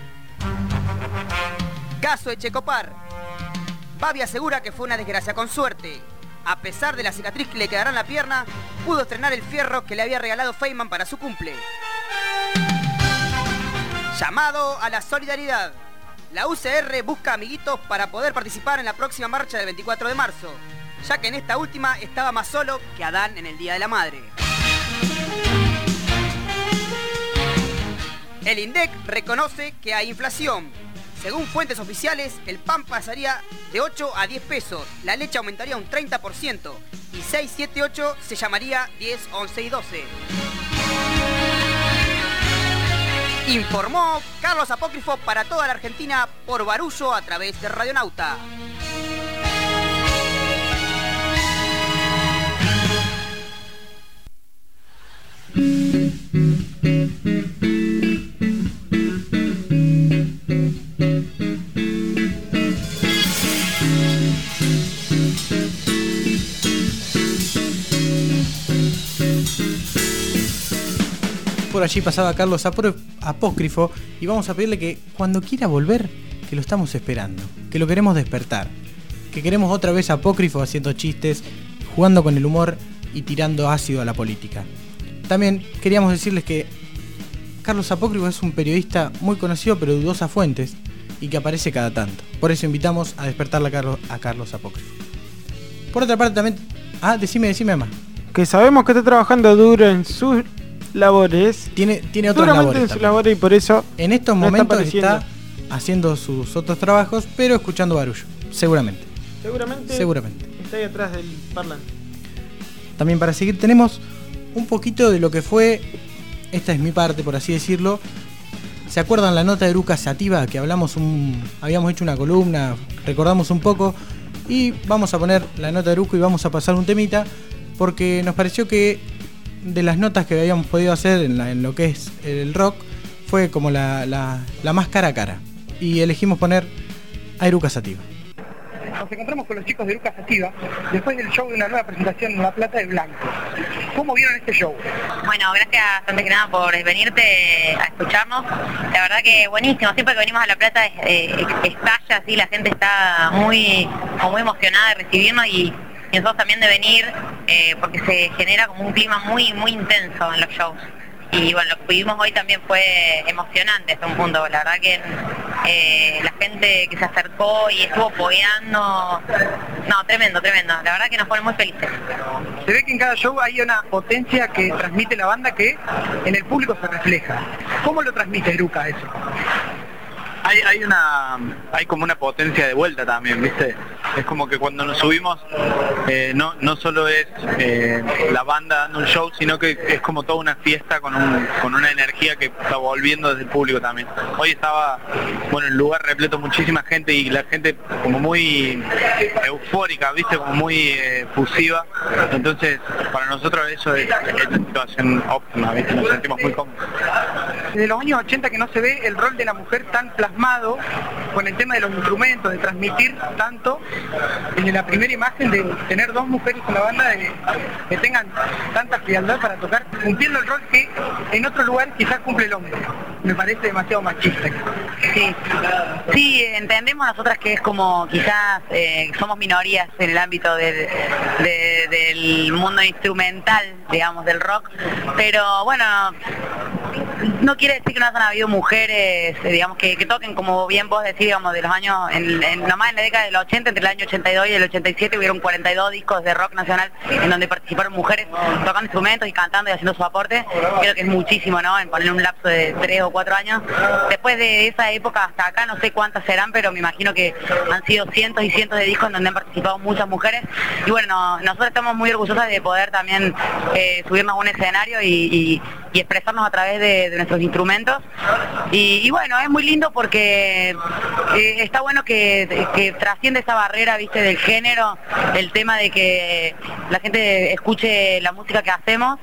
Caso Echecopar. Babi asegura que fue una desgracia con suerte. A pesar de la cicatriz que le quedará en la pierna, pudo estrenar el fierro que le había regalado Feynman para su cumple. Llamado a la solidaridad. La UCR busca amiguitos para poder participar en la próxima marcha del 24 de marzo, ya que en esta última estaba más solo que Adán en el Día de la Madre. El INDEC reconoce que hay inflación. Según fuentes oficiales, el pan pasaría de 8 a 10 pesos, la leche aumentaría un 30% y 6, 7, 8 se llamaría 10, 11 y 12. Informó Carlos Apócrifo para toda la Argentina por Barullo a través de Radionauta. Por allí pasaba Carlos Apócrifo y vamos a pedirle que cuando quiera volver, que lo estamos esperando, que lo queremos despertar, que queremos otra vez a Apócrifo haciendo chistes, jugando con el humor y tirando ácido a la política. También queríamos decirles que Carlos Apócrifo es un periodista muy conocido pero de dudosas fuentes y que aparece cada tanto. Por eso invitamos a despertarle a Carlos Apócrifo. Por otra parte también... Decime más. Que sabemos que está trabajando duro en sus labores. Tiene otras labores. En sus labores y por eso en estos momentos está haciendo sus otros trabajos, pero escuchando Barullo. Seguramente. Está ahí atrás del parlante. También para seguir tenemos un poquito de lo que fue, esta es mi parte por así decirlo. ¿Se acuerdan la nota de Eruca Sativa que habíamos hecho una columna, recordamos un poco y vamos a poner la nota de Eruca y vamos a pasar un temita porque nos pareció que de las notas que habíamos podido hacer en lo que es el rock fue como la más cara a cara y elegimos poner a Eruca Sativa. Nos encontramos con los chicos de Eruca Sativa después del show de una nueva presentación en La Plata de Blanco. ¿Cómo vieron este show? Bueno, gracias antes que nada por venirte a escucharnos. La verdad que buenísimo, siempre que venimos a La Plata estalla así, la gente está muy emocionada de recibirnos y nosotros también de venir porque se genera como un clima muy intenso en los shows. Y bueno, lo que vivimos hoy también fue emocionante hasta un punto. La verdad que la gente que se acercó y estuvo apoyando. No, tremendo, tremendo. La verdad que nos pone muy felices. Se ve que en cada show hay una potencia que transmite la banda que en el público se refleja. ¿Cómo lo transmite Eruca eso? Hay como una potencia de vuelta también, ¿viste? Es como que cuando nos subimos no solo es la banda dando un show, sino que es como toda una fiesta con una energía que está volviendo desde el público también. Hoy estaba, el lugar repleto, muchísima gente y la gente como muy eufórica, ¿viste? Como muy fusiva. Entonces, para nosotros eso es una situación óptima, ¿viste? Nos sentimos muy cómodos. Desde los años 80 que no se ve el rol de la mujer tan plasmado con el tema de los instrumentos, de transmitir tanto, desde la primera imagen de tener dos mujeres en la banda que tengan tanta frialdad para tocar, cumpliendo el rol que en otros lugares quizás cumple el hombre. Me parece demasiado machista. Sí, entendemos nosotras que es como quizás somos minorías en el ámbito del mundo instrumental, digamos, del rock, pero bueno, no quiere decir que no hayan habido mujeres, digamos, que toquen, como bien vos decís, digamos, de los años, nomás en la década del 80, entre el año 82 y el 87 hubieron 42 discos de rock nacional en donde participaron mujeres tocando instrumentos y cantando y haciendo su aporte. Creo que es muchísimo, ¿no? En poner un lapso de 3 o 4 años. Después de esa época hasta acá, no sé cuántas serán, pero me imagino que han sido cientos y cientos de discos en donde han participado muchas mujeres. Y bueno, nosotros estamos muy orgullosas de poder también subirnos a un escenario y expresarnos a través de nuestros instrumentos. Y bueno, es muy lindo porque está bueno que trasciende esa barrera, viste, del género, el tema de que la gente escuche la música que hacemos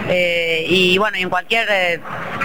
y bueno, y en cualquier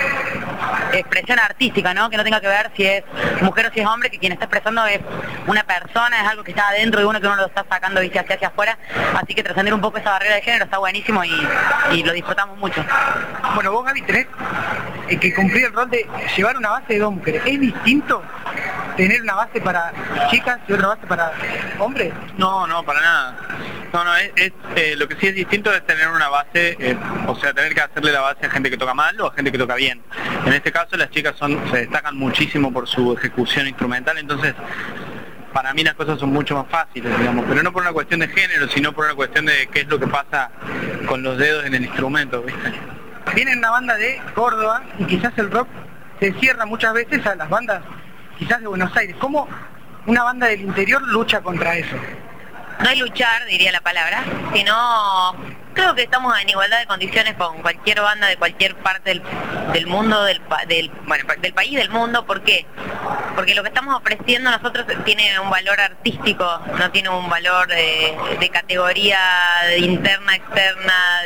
expresión artística, ¿no? Que no tenga que ver si es mujer o si es hombre, que quien está expresando es una persona, es algo que está adentro de uno, que uno lo está sacando, viste, hacia afuera. Así que trascender un poco esa barrera de género está buenísimo y lo disfrutamos mucho. Bueno, vos, Gaby, tenés que cumplir el rol de llevar una base de dos mujeres. ¿Es distinto tener una base para chicas y otra base para hombres? No, para nada. No, lo que sí es distinto es tener una base, o sea, tener que hacerle la base a gente que toca mal o a gente que toca bien. En este caso las chicas se destacan muchísimo por su ejecución instrumental, entonces para mí las cosas son mucho más fáciles, digamos, pero no por una cuestión de género, sino por una cuestión de qué es lo que pasa con los dedos en el instrumento, ¿viste? Viene una banda de Córdoba y quizás el rock se cierra muchas veces a las bandas quizás de Buenos Aires. ¿Cómo una banda del interior lucha contra eso? No hay luchar, diría la palabra, sino creo que estamos en igualdad de condiciones con cualquier banda de cualquier parte del mundo, del país, del mundo. ¿Por qué? Porque lo que estamos ofreciendo nosotros tiene un valor artístico, no tiene un valor de categoría interna, externa,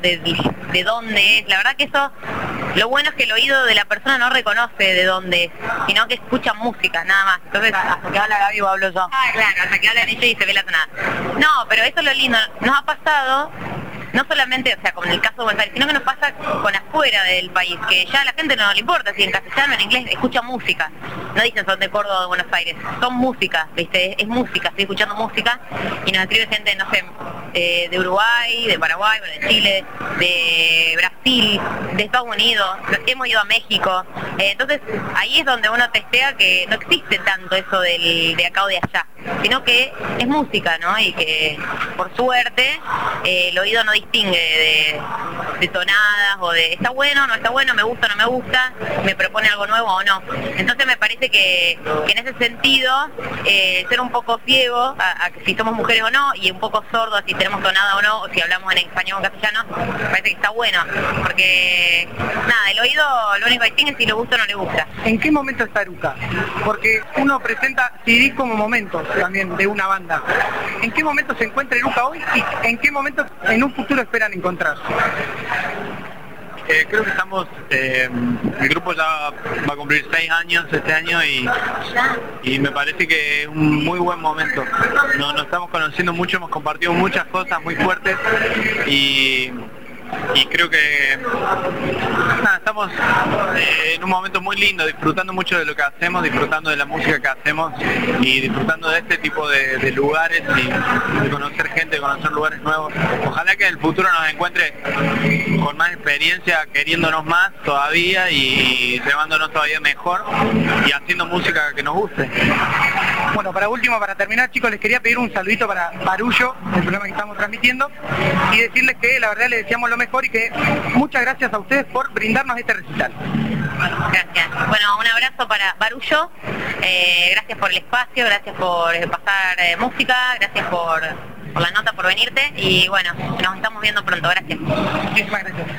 de dónde es. La verdad que eso, lo bueno es que el oído de la persona no reconoce de dónde es, sino que escucha música, nada más. Entonces, hasta que habla Gaby o hablo yo. Claro, hasta que hablan ellos y se ve la tonada. No, pero eso es lo lindo. Nos ha pasado, no solamente, o sea, como en el caso de Buenos Aires, sino que nos pasa con afuera del país, que ya a la gente no le importa si en castellano o en inglés escucha música. No dicen son de Córdoba o de Buenos Aires, son música, ¿viste? Es música, estoy escuchando música y nos escribe gente, no sé, de Uruguay, de Paraguay, de Chile, de Brasil, de Estados Unidos, hemos ido a México. Entonces ahí es donde uno testea que no existe tanto eso de acá o de allá, sino que es música, ¿no? Y que por suerte el oído no distingue de tonadas o de está bueno, no está bueno, me gusta, no me gusta, me propone algo nuevo o no. Entonces me parece que en ese sentido ser un poco ciego a que si somos mujeres o no, y un poco sordo a si tenemos tonada o no, o si hablamos en español o en castellano, me parece que está bueno, porque nada, el oído lo único que distingue es si le gusta o no le gusta. ¿En qué momento está Eruca? Porque uno presenta CD como momentos también de una banda. ¿En qué momento se encuentra Eruca hoy y en qué momento en un futuro esperan encontrarse? Creo que estamos, el grupo ya va a cumplir 6 años este año y me parece que es un muy buen momento. Nos estamos conociendo mucho, hemos compartido muchas cosas muy fuertes y y creo que estamos en un momento muy lindo, disfrutando mucho de lo que hacemos, disfrutando de la música que hacemos y disfrutando de este tipo de lugares y de conocer gente, de conocer lugares nuevos. Ojalá que en el futuro nos encuentre con más experiencia, queriéndonos más todavía y llevándonos todavía mejor y haciendo música que nos guste. Bueno, para terminar, chicos, les quería pedir un saludito para Barullo, el programa que estamos transmitiendo, y decirles que la verdad les deseamos lo mejor y que muchas gracias a ustedes por brindarnos este recital. Gracias. Bueno, un abrazo para Barullo, gracias por el espacio, gracias por pasar música, gracias por la nota, por venirte, y bueno, nos estamos viendo pronto, gracias. Muchísimas gracias.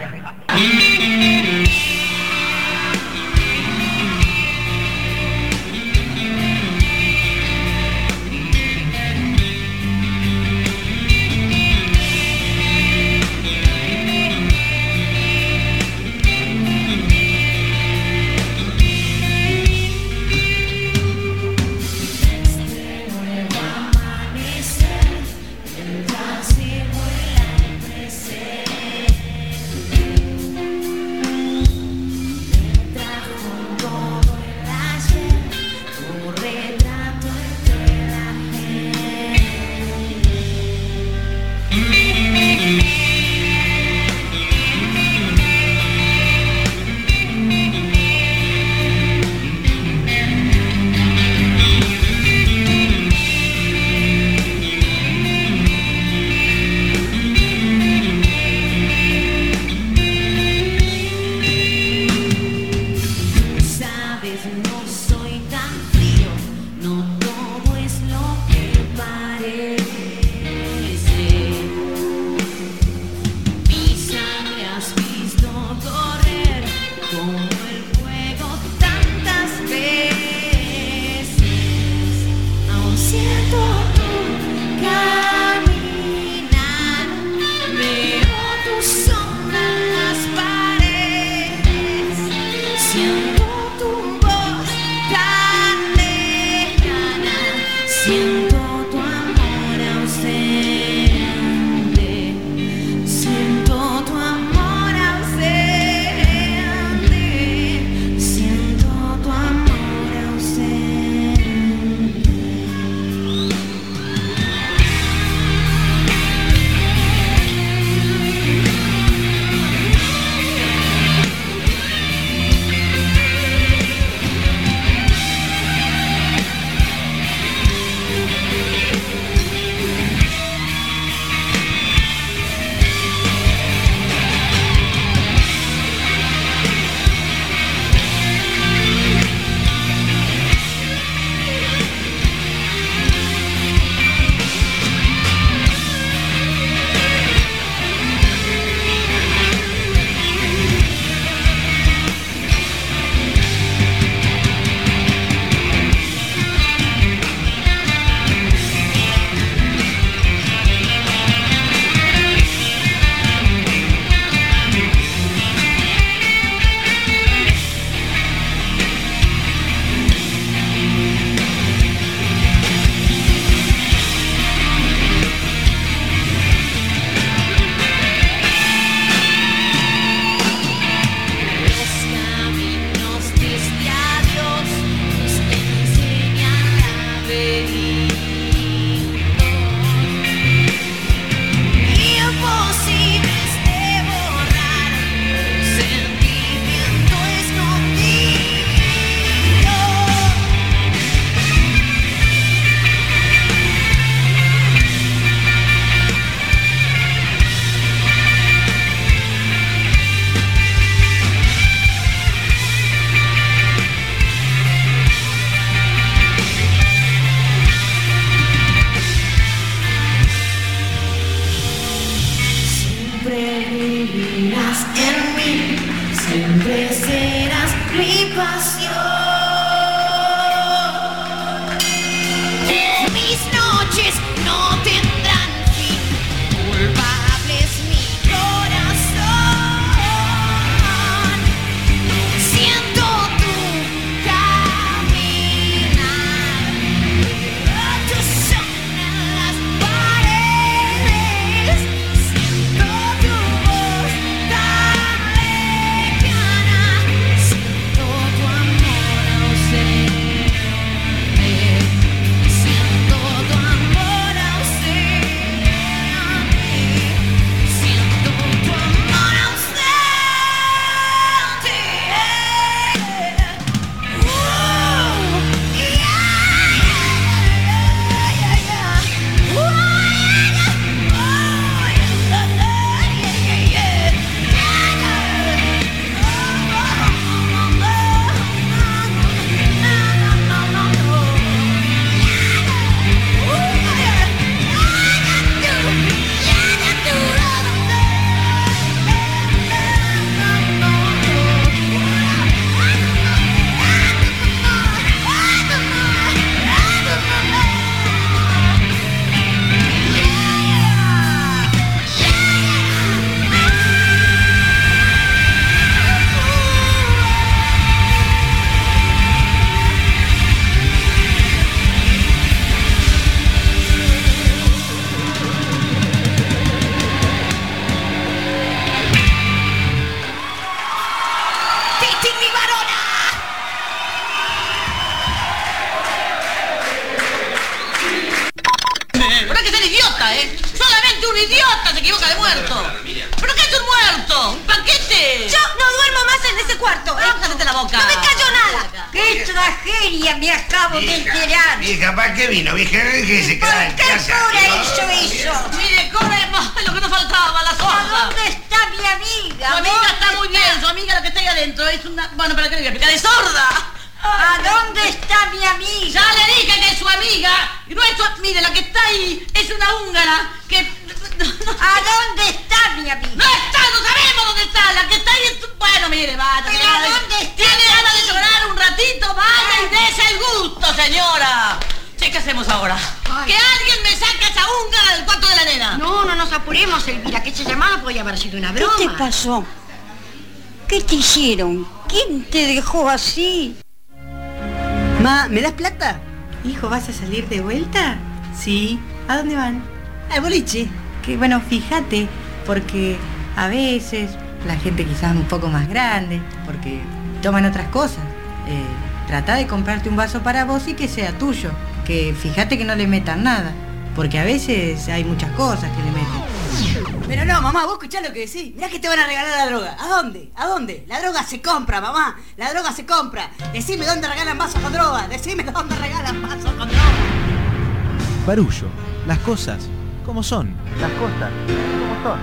muerto? ¿Pero qué es un muerto? ¿Un paquete? Yo no duermo más en ese cuarto. Cállate la boca. No me cayó nada. ¡Qué tragedia me acabo de enterar! Vieja, ¿para qué vino? Vieja, que se queda en ¿Qué casa. cura hizo eso? Mire, corremos lo que nos faltaba, la ¿A sorda. dónde está mi amiga? Su amiga está muy bien, su amiga lo que está ahí adentro es una... Bueno, ¿para qué le voy a explicar? ¡Es sorda! ¿A dónde está mi amiga? Ya le dije que es su amiga. Y no es su... Mire, la que está ahí es una húngara que... ¿A dónde está mi amiga? No está, no sabemos dónde está. La que está ahí es... Bueno, mire, vaya. ¿Pero a dónde está? ¿Tiene ganas de llorar un ratito? Vaya y dése el gusto, señora. Che, ¿qué hacemos ahora? Ay. Que alguien me saque a esa húngara del cuarto de la nena. No nos apuremos, Elvira, que esa llamada podría haber sido una broma. ¿Qué te pasó? ¿Qué te hicieron? ¿Quién te dejó así? Ma, ¿me das plata? Hijo, ¿vas a salir de vuelta? Sí. ¿A dónde van? Al boliche. Que bueno, fíjate, porque a veces la gente quizás un poco más grande, porque toman otras cosas. Trata de comprarte un vaso para vos y que sea tuyo. Que fíjate que no le metan nada, porque a veces hay muchas cosas que le meten. Pero no, mamá, vos escuchás lo que decís. Mirá que te van a regalar la droga. ¿A dónde? ¿A dónde? La droga se compra, mamá. La droga se compra. Decime dónde regalan vasos con droga. Decime dónde regalan vasos con droga. Barullo, las cosas como son. Las cosas, ¿cómo son?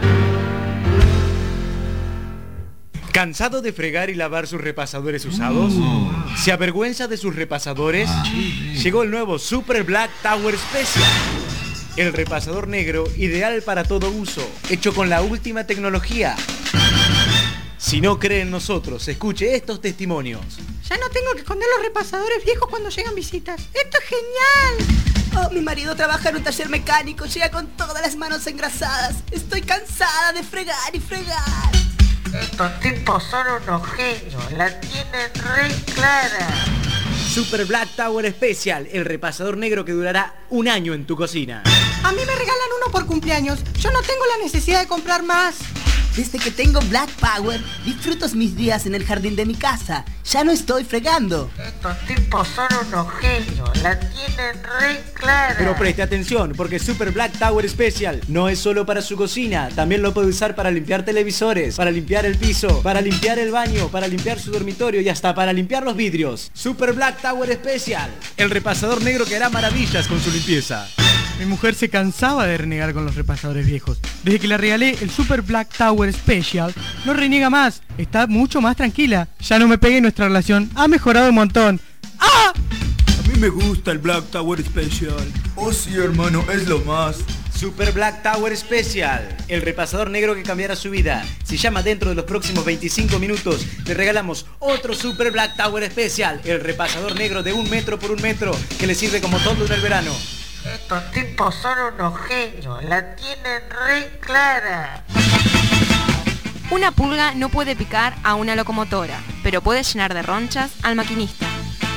¿Cansado de fregar y lavar sus repasadores usados? ¿Se avergüenza de sus repasadores? Llegó el nuevo Super Black Tower Special. El repasador negro ideal para todo uso, hecho con la última tecnología. Si no cree en nosotros, escuche estos testimonios. Ya no tengo que esconder los repasadores viejos cuando llegan visitas. ¡Esto es genial! Oh, mi marido trabaja en un taller mecánico. Llega con todas las manos engrasadas. Estoy cansada de fregar y fregar. Estos tipos son unos genios. La tienen re clara. Super Black Tower Special, el repasador negro que durará 1 año en tu cocina. A mí me regalan uno por cumpleaños. Yo no tengo la necesidad de comprar más. Desde que tengo Black Power, disfruto mis días en el jardín de mi casa. Ya no estoy fregando. Estos tipos son unos genios. La tienen re clara. Pero preste atención, porque Super Black Tower Special no es solo para su cocina. También lo puede usar para limpiar televisores, para limpiar el piso, para limpiar el baño, para limpiar su dormitorio y hasta para limpiar los vidrios. Super Black Tower Special, el repasador negro que hará maravillas con su limpieza. Mi mujer se cansaba de renegar con los repasadores viejos. Desde que le regalé el Super Black Tower Special, no reniega más. Está mucho más tranquila. Ya no me pegué, nuestra relación ha mejorado un montón. ¡Ah! A mí me gusta el Black Tower Special. Oh sí, hermano, es lo más. Super Black Tower Special, el repasador negro que cambiará su vida. Si llama dentro de los próximos 25 minutos, le regalamos otro Super Black Tower Special, el repasador negro de 1 metro por 1 metro, que le sirve como todo en el verano. Estos tipos son unos genios. La tienen re clara. Una pulga no puede picar a una locomotora, pero puede llenar de ronchas al maquinista.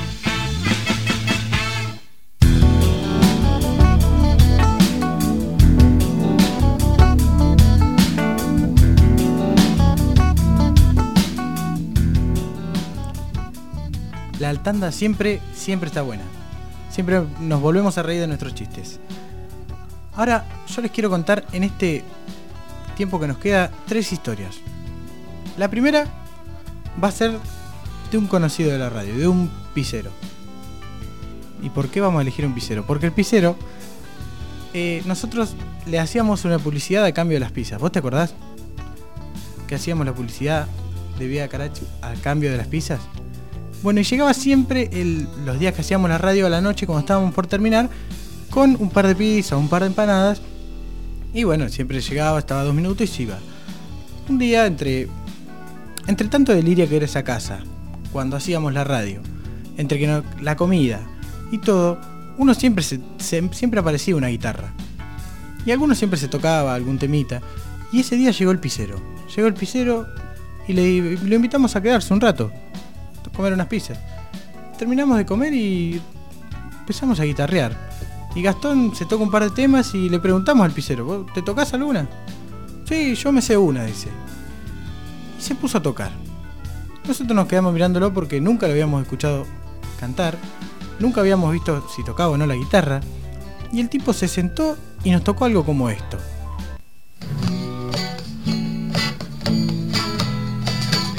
La tanda siempre está buena. Siempre nos volvemos a reír de nuestros chistes. Ahora yo les quiero contar en este tiempo que nos queda 3 historias. La primera va a ser de un conocido de la radio, de un pizzero. ¿Y por qué vamos a elegir un pizzero? Porque el pizzero, nosotros le hacíamos una publicidad a cambio de las pizzas. ¿Vos te acordás? Que hacíamos la publicidad de Vía Carachi a cambio de las pizzas. Bueno, y llegaba siempre los días que hacíamos la radio a la noche, cuando estábamos por terminar, con un par de pizzas, un par de empanadas. Y bueno, siempre llegaba, estaba 2 minutos y se iba. Un día, entre tanto delirio que era esa casa, cuando hacíamos la radio, entre que la comida y todo, uno siempre aparecía una guitarra. Y alguno siempre se tocaba algún temita. Y ese día llegó el pizzero. Y lo invitamos a quedarse un rato, a comer unas pizzas. Terminamos de comer y empezamos a guitarrear. Y Gastón se toca un par de temas y le preguntamos al pizzero: ¿vos te tocás alguna? Sí, yo me sé una, dice. Y se puso a tocar. Nosotros nos quedamos mirándolo porque nunca lo habíamos escuchado cantar, nunca habíamos visto si tocaba o no la guitarra. Y el tipo se sentó y nos tocó algo como esto.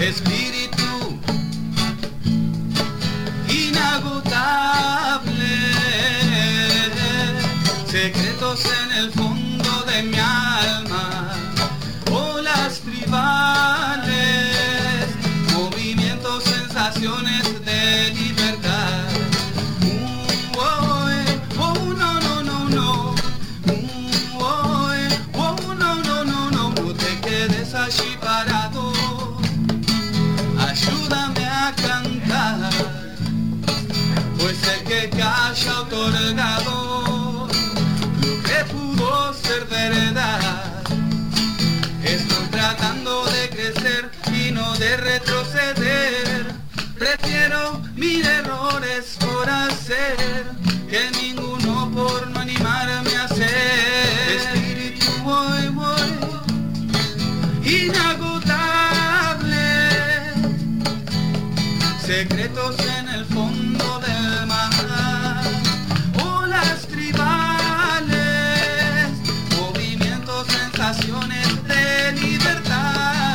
espíritu inagotable, secretos en el fondo de mi alma, olas tribales, movimientos, sensaciones de libertad. No, no, no, no. No te quedes allí parado. Ayúdame a cantar, pues el que haya otorgado lo que pudo ser verdad. Estoy tratando de crecer y no de retroceder. Prefiero 1000 errores por hacer que ninguno por no animarme a hacer. Espíritu voy, inagotable, secretos en el fondo del mar, olas tribales, movimientos, sensaciones de libertad.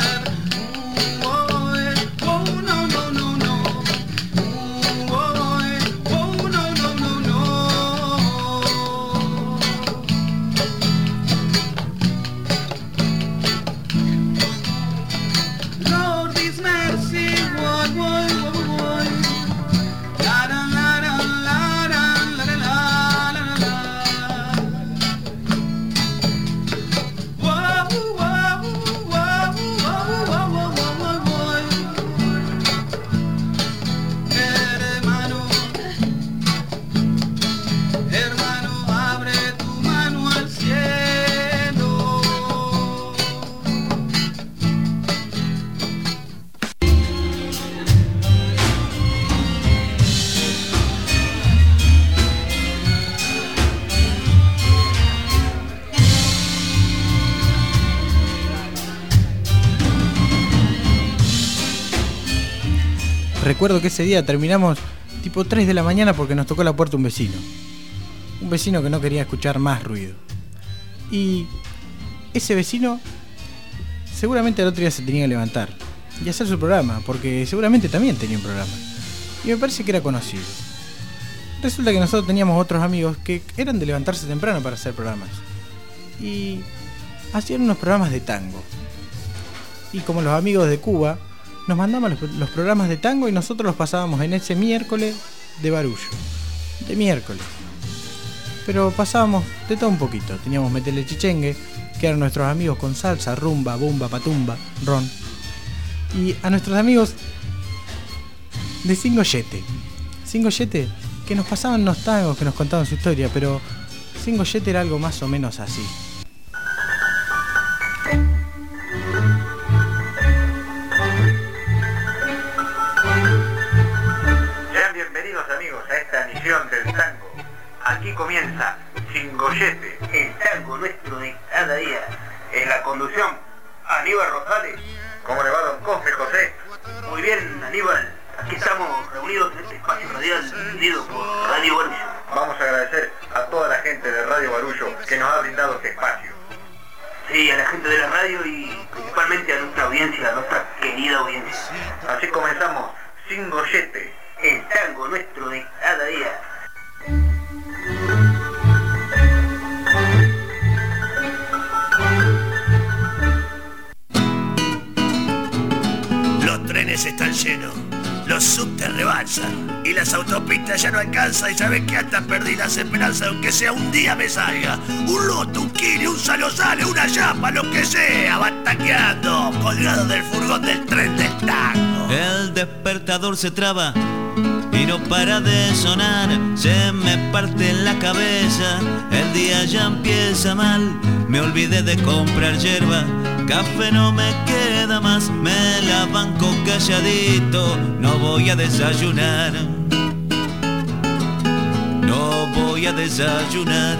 Recuerdo que ese día terminamos tipo 3 de la mañana porque nos tocó la puerta un vecino. Un vecino que no quería escuchar más ruido. Y ese vecino seguramente al otro día se tenía que levantar y hacer su programa, porque seguramente también tenía un programa. Y me parece que era conocido. Resulta que nosotros teníamos otros amigos que eran de levantarse temprano para hacer programas. Y hacían unos programas de tango. Y como los amigos de Cuba, nos mandaban los programas de tango y nosotros los pasábamos en ese miércoles de barullo. De miércoles. Pero pasábamos de todo un poquito. Teníamos Metele Chichengue, que eran nuestros amigos con salsa, rumba, bumba, patumba, ron. Y a nuestros amigos de Cingoyete. Cingoyete, que nos pasaban unos tangos, que nos contaban su historia, pero Cingoyete era algo más o menos así. Del tango. Aquí comienza Cingoyete, el tango nuestro de cada día. En la conducción, Aníbal Rosales. ¿Cómo le va, don Cosme José? Muy bien, Aníbal. Aquí estamos reunidos en este espacio radial vendido por Radio Barullo. Vamos a agradecer a toda la gente de Radio Barullo que nos ha brindado este espacio. Sí, a la gente de la radio y principalmente a nuestra audiencia, a nuestra querida audiencia. Así comenzamos Cingoyete, el tango nuestro de cada día. Los trenes están llenos, los subtes rebalsan y las autopistas ya no alcanzan y sabes que hasta perdí las esperanzas aunque sea un día me salga. Un loto, un kili, un salosale, una llama, lo que sea, va taqueando, colgado del furgón del tren del tango. El despertador se traba y no para de sonar, se me parte en la cabeza, el día ya empieza mal, me olvidé de comprar yerba, café no me queda más, me la banco calladito, no voy a desayunar, no voy a desayunar.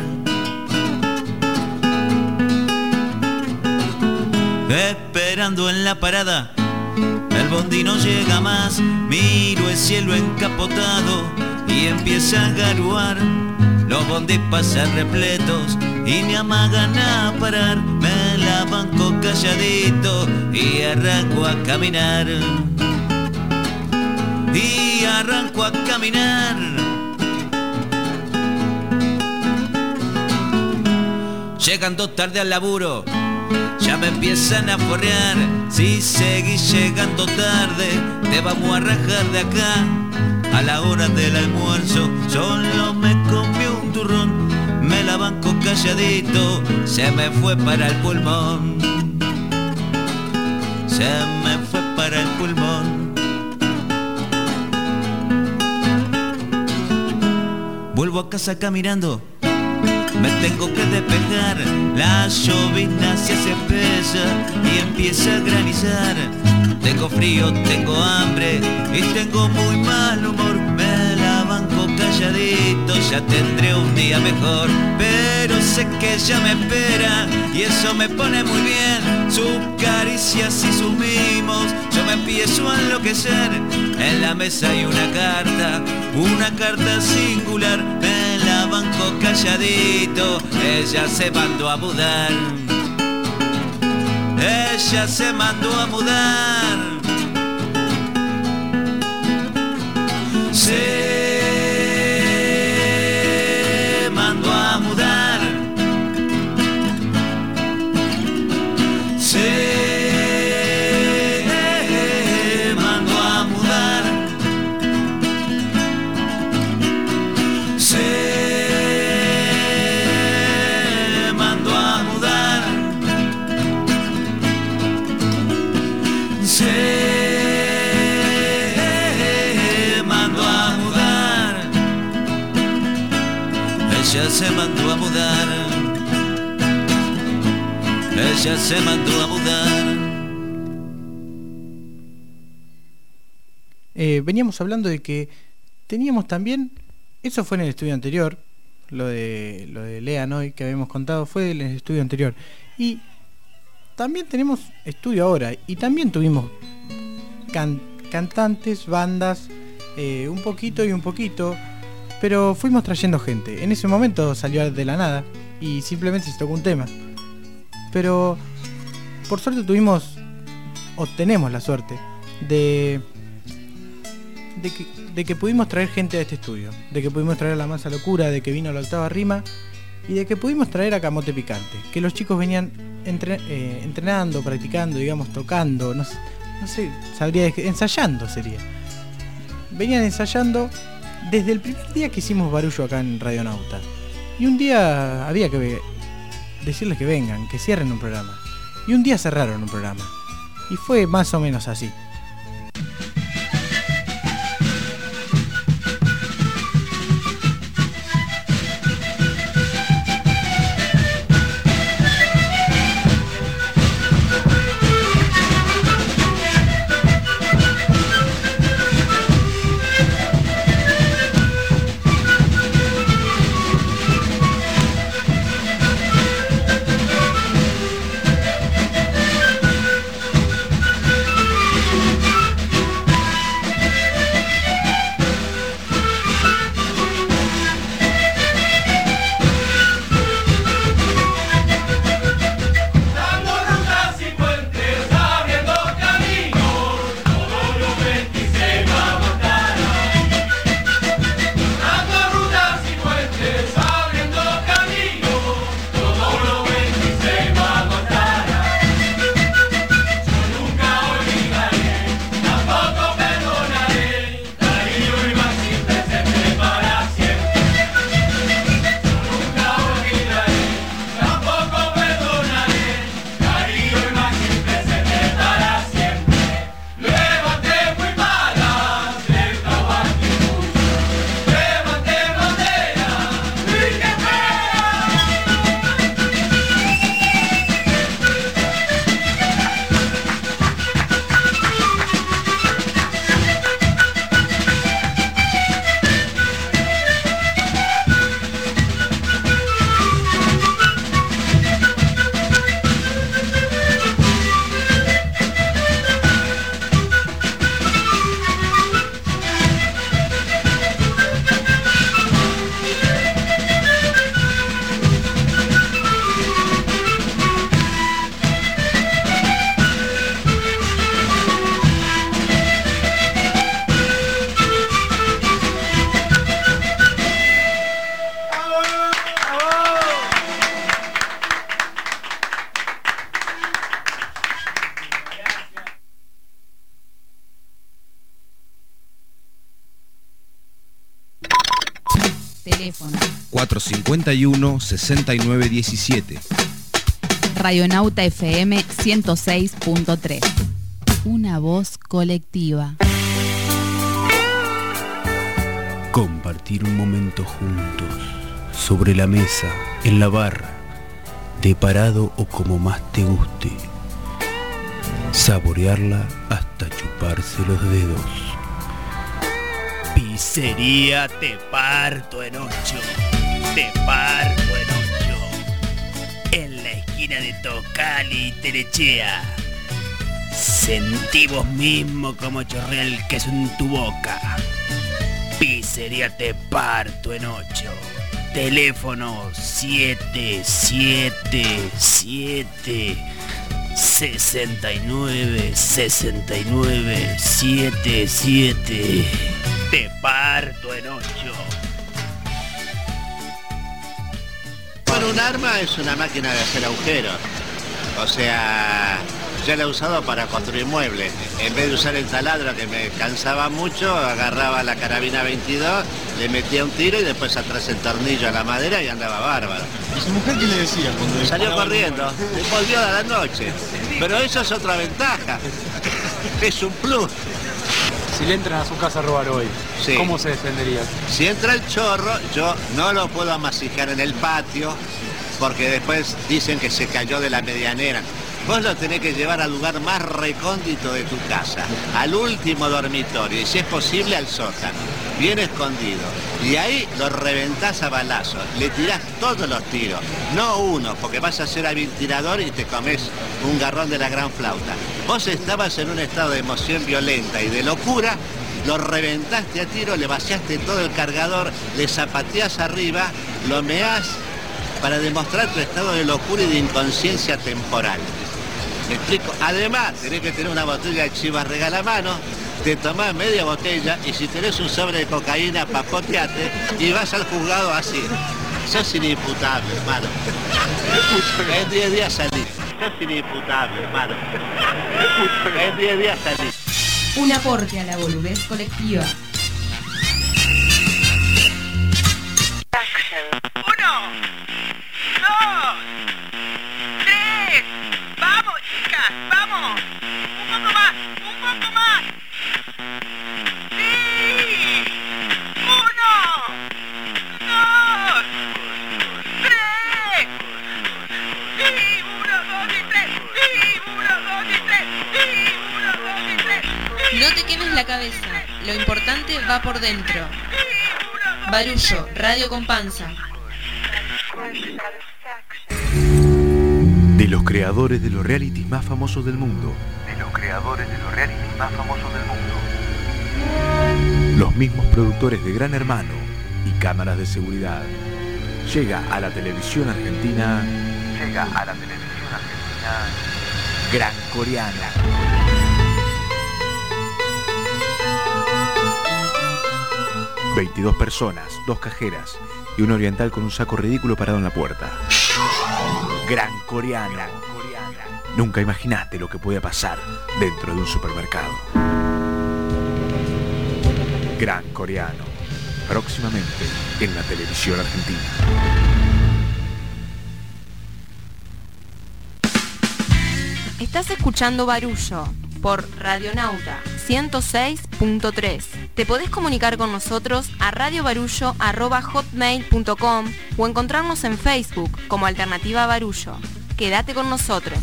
Esperando en la parada, el bondi no llega más, miro el cielo encapotado y empieza a garuar. los bondis pasan repletos y me amagan a parar. Me la banco calladito y arranco a caminar. Y arranco a caminar. Llegando tarde al laburo, ya me empiezan a forrear. Si seguís llegando tarde, te vamos a rajar de acá. A la hora del almuerzo, solo me comí un turrón. Me la banco calladito, se me fue para el pulmón. Se me fue para el pulmón. Vuelvo a casa caminando, me tengo que despejar. La llovizna se hace espesa y empieza a granizar. Tengo frío, tengo hambre y tengo muy mal humor. Me la banco calladito, ya tendré un día mejor. Pero sé que ella me espera y eso me pone muy bien. Sus caricias y sus mimos, yo me empiezo a enloquecer. En la mesa hay una carta singular. Me la banco calladito, ella se mandó a mudar. Ella se mandó a mudar. Se mandó a mudar. Se mandó a mudar. Se mandó a mudar. Se mandó a mudar. Ella se mandó a mudar. Ella se mandó a mudar. Veníamos hablando de que teníamos también, eso fue en el estudio anterior, lo de Lea Noy que habíamos contado fue en el estudio anterior, y también tenemos estudio ahora, y también tuvimos cantantes, bandas, un poquito y un poquito, pero fuimos trayendo gente. En ese momento salió de la nada y simplemente se tocó un tema, pero por suerte tenemos la suerte de que pudimos traer gente a este estudio, de que pudimos traer a La Mansa Locura, de que vino la Octava Rima y de que pudimos traer a Camote Picante, que los chicos venían entrenando, practicando, digamos, tocando, no sé, sabría ensayando sería. Venían ensayando desde el primer día que hicimos barullo acá en Radionauta. Y un día había que decirles que vengan, que cierren un programa. Y un día cerraron un programa. Y fue más o menos así. Teléfono 451-6917. Radionauta FM 106.3. Una voz colectiva. Compartir un momento juntos, sobre la mesa, en la barra, de parado o como más te guste. Saborearla hasta chuparse los dedos. Pizzería Te Parto en 8. Te Parto en 8. En la esquina de Tocali y Telechea. Sentí vos mismo como chorrea el queso en tu boca. Pizzería Te Parto en 8. Teléfono 777 69 69 77. Te Parto en 8. Bueno, un arma es una máquina de hacer agujeros. O sea, yo la he usado para construir muebles. En vez de usar el taladro, que me cansaba mucho, agarraba la carabina 22, le metía un tiro y después atrás el tornillo a la madera y andaba bárbaro. ¿Y su mujer qué le decía cuando salió corriendo? Le volvió a la noche. Pero eso es otra ventaja. Es un plus. Si le entran a su casa a robar hoy, sí. ¿Cómo se defendería? Si entra el chorro, yo no lo puedo amasijar en el patio, porque después dicen que se cayó de la medianera. Vos lo tenés que llevar al lugar más recóndito de tu casa, al último dormitorio, y si es posible al sótano, bien escondido. Y ahí lo reventás a balazos, le tirás todos los tiros, no uno, porque vas a ser hábil tirador y te comes un garrón de la gran flauta. Vos estabas en un estado de emoción violenta y de locura, lo reventaste a tiro, le vaciaste todo el cargador, le zapateás arriba, lo meás para demostrar tu estado de locura y de inconsciencia temporal. ¿Me explico? Además, tenés que tener una botella de Chivas Regal a mano, te tomás media botella y si tenés un sobre de cocaína, papoteate y vas al juzgado así. Sos inimputable, hermano. En 10 días salís. Sos inimputable, hermano. En 10 días salís. Un aporte a la boludez colectiva. 1, 2, 3. ¡Vamos, chicas! ¡Vamos! ¡Un poco más! ¡Un poco más! ¡Sí! 1, 2, 3. ¡Sí! 1, 2 y 3. ¡Sí! 1, 2 y 3. ¡Sí! 1, 2 y 3. No te quemes la cabeza, lo importante va por dentro. Barullo, radio con panza. De los creadores de los realities más famosos del mundo. Los mismos productores de Gran Hermano y cámaras de seguridad. Llega a la televisión argentina. Gran Coreano. 22 personas, 2 cajeras y un oriental con un saco ridículo parado en la puerta. Gran Coreano. Nunca imaginaste lo que podía pasar dentro de un supermercado. Gran Coreano. Próximamente en la televisión argentina. Estás escuchando Barullo por Radionauta 106.3. Te podés comunicar con nosotros a radiobarullo@hotmail.com o encontrarnos en Facebook como Alternativa Barullo. Quédate con nosotros.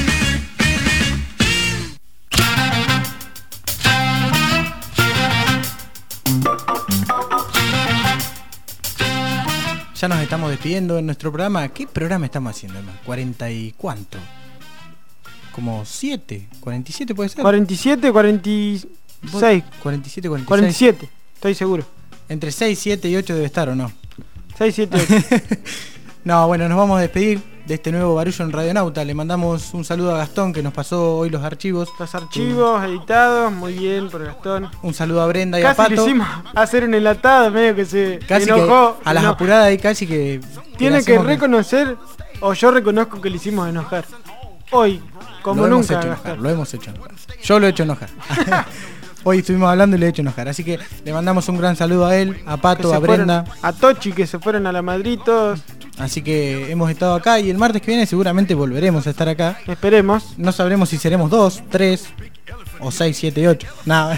Ya nos estamos despidiendo en nuestro programa. ¿Qué programa estamos haciendo, Emma? ¿40 y cuánto? Como 7, 47 puede ser. 47, 46. 47, 46. 47, estoy seguro. Entre 6, 7 y 8 debe estar, ¿o no? 6, 7, 8. No, bueno, nos vamos a despedir de este nuevo Barullo en Radionauta. Le mandamos un saludo a Gastón, que nos pasó hoy los archivos. Los archivos editados, muy bien por Gastón. Un saludo a Brenda y casi a Pato. Casi le hicimos hacer un enlatado, medio que se casi enojó. Que a las apuradas ahí casi que... Tiene que reconocer, o yo reconozco que le hicimos enojar. Hoy, como nunca. Lo hemos hecho enojar. Yo lo he hecho enojar. Hoy estuvimos hablando y le he hecho enojar. Así que le mandamos un gran saludo a él, a Pato, a Brenda. A Tochi, que se fueron a la Madrid todos. Así que hemos estado acá y el martes que viene seguramente volveremos a estar acá. Esperemos. No sabremos si seremos 2, 3 o 6, 7, 8. Nada.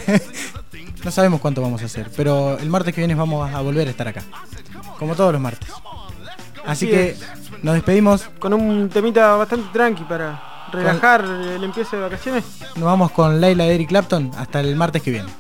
No sabemos cuánto vamos a hacer. Pero el martes que viene vamos a volver a estar acá. Como todos los martes. Así que nos despedimos. Con un temita bastante tranqui para relajar el empiece de vacaciones. Nos vamos con Layla de Eric Clapton hasta el martes que viene.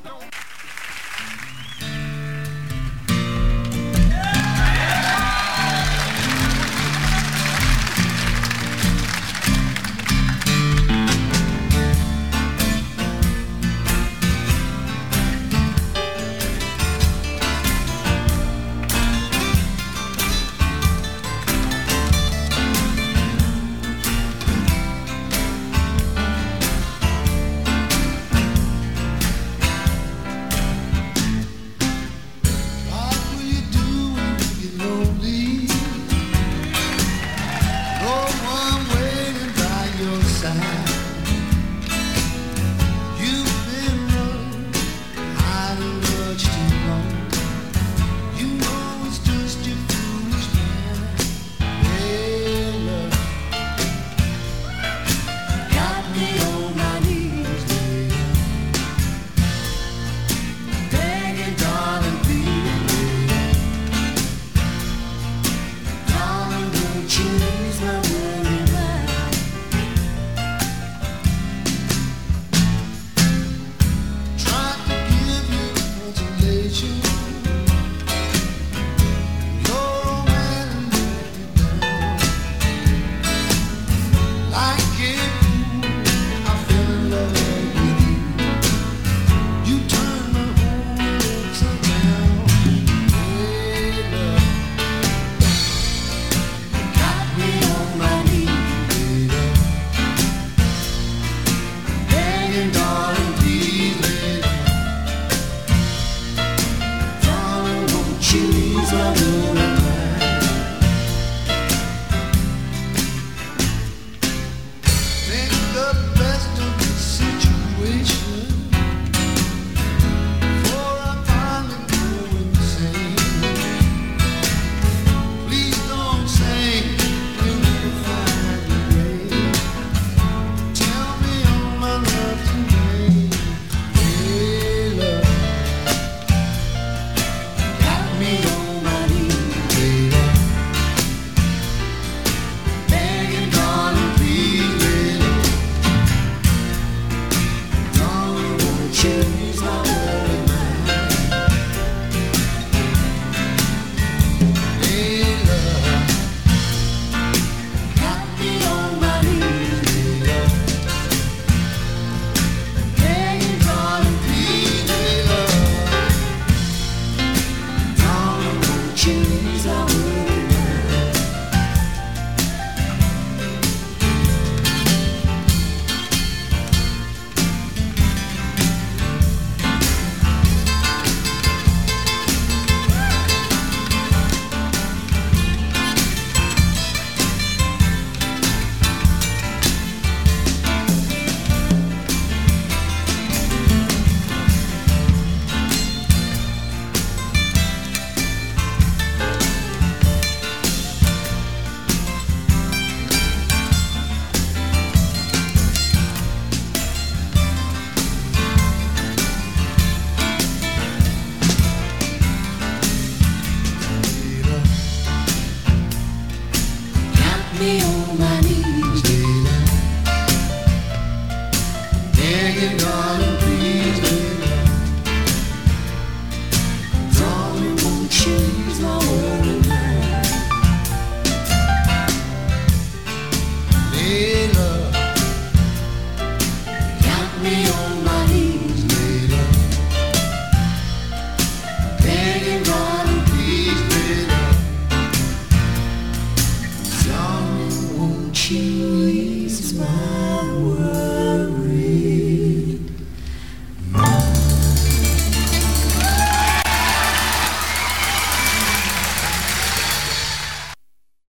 me on my knees, Layla, begging God.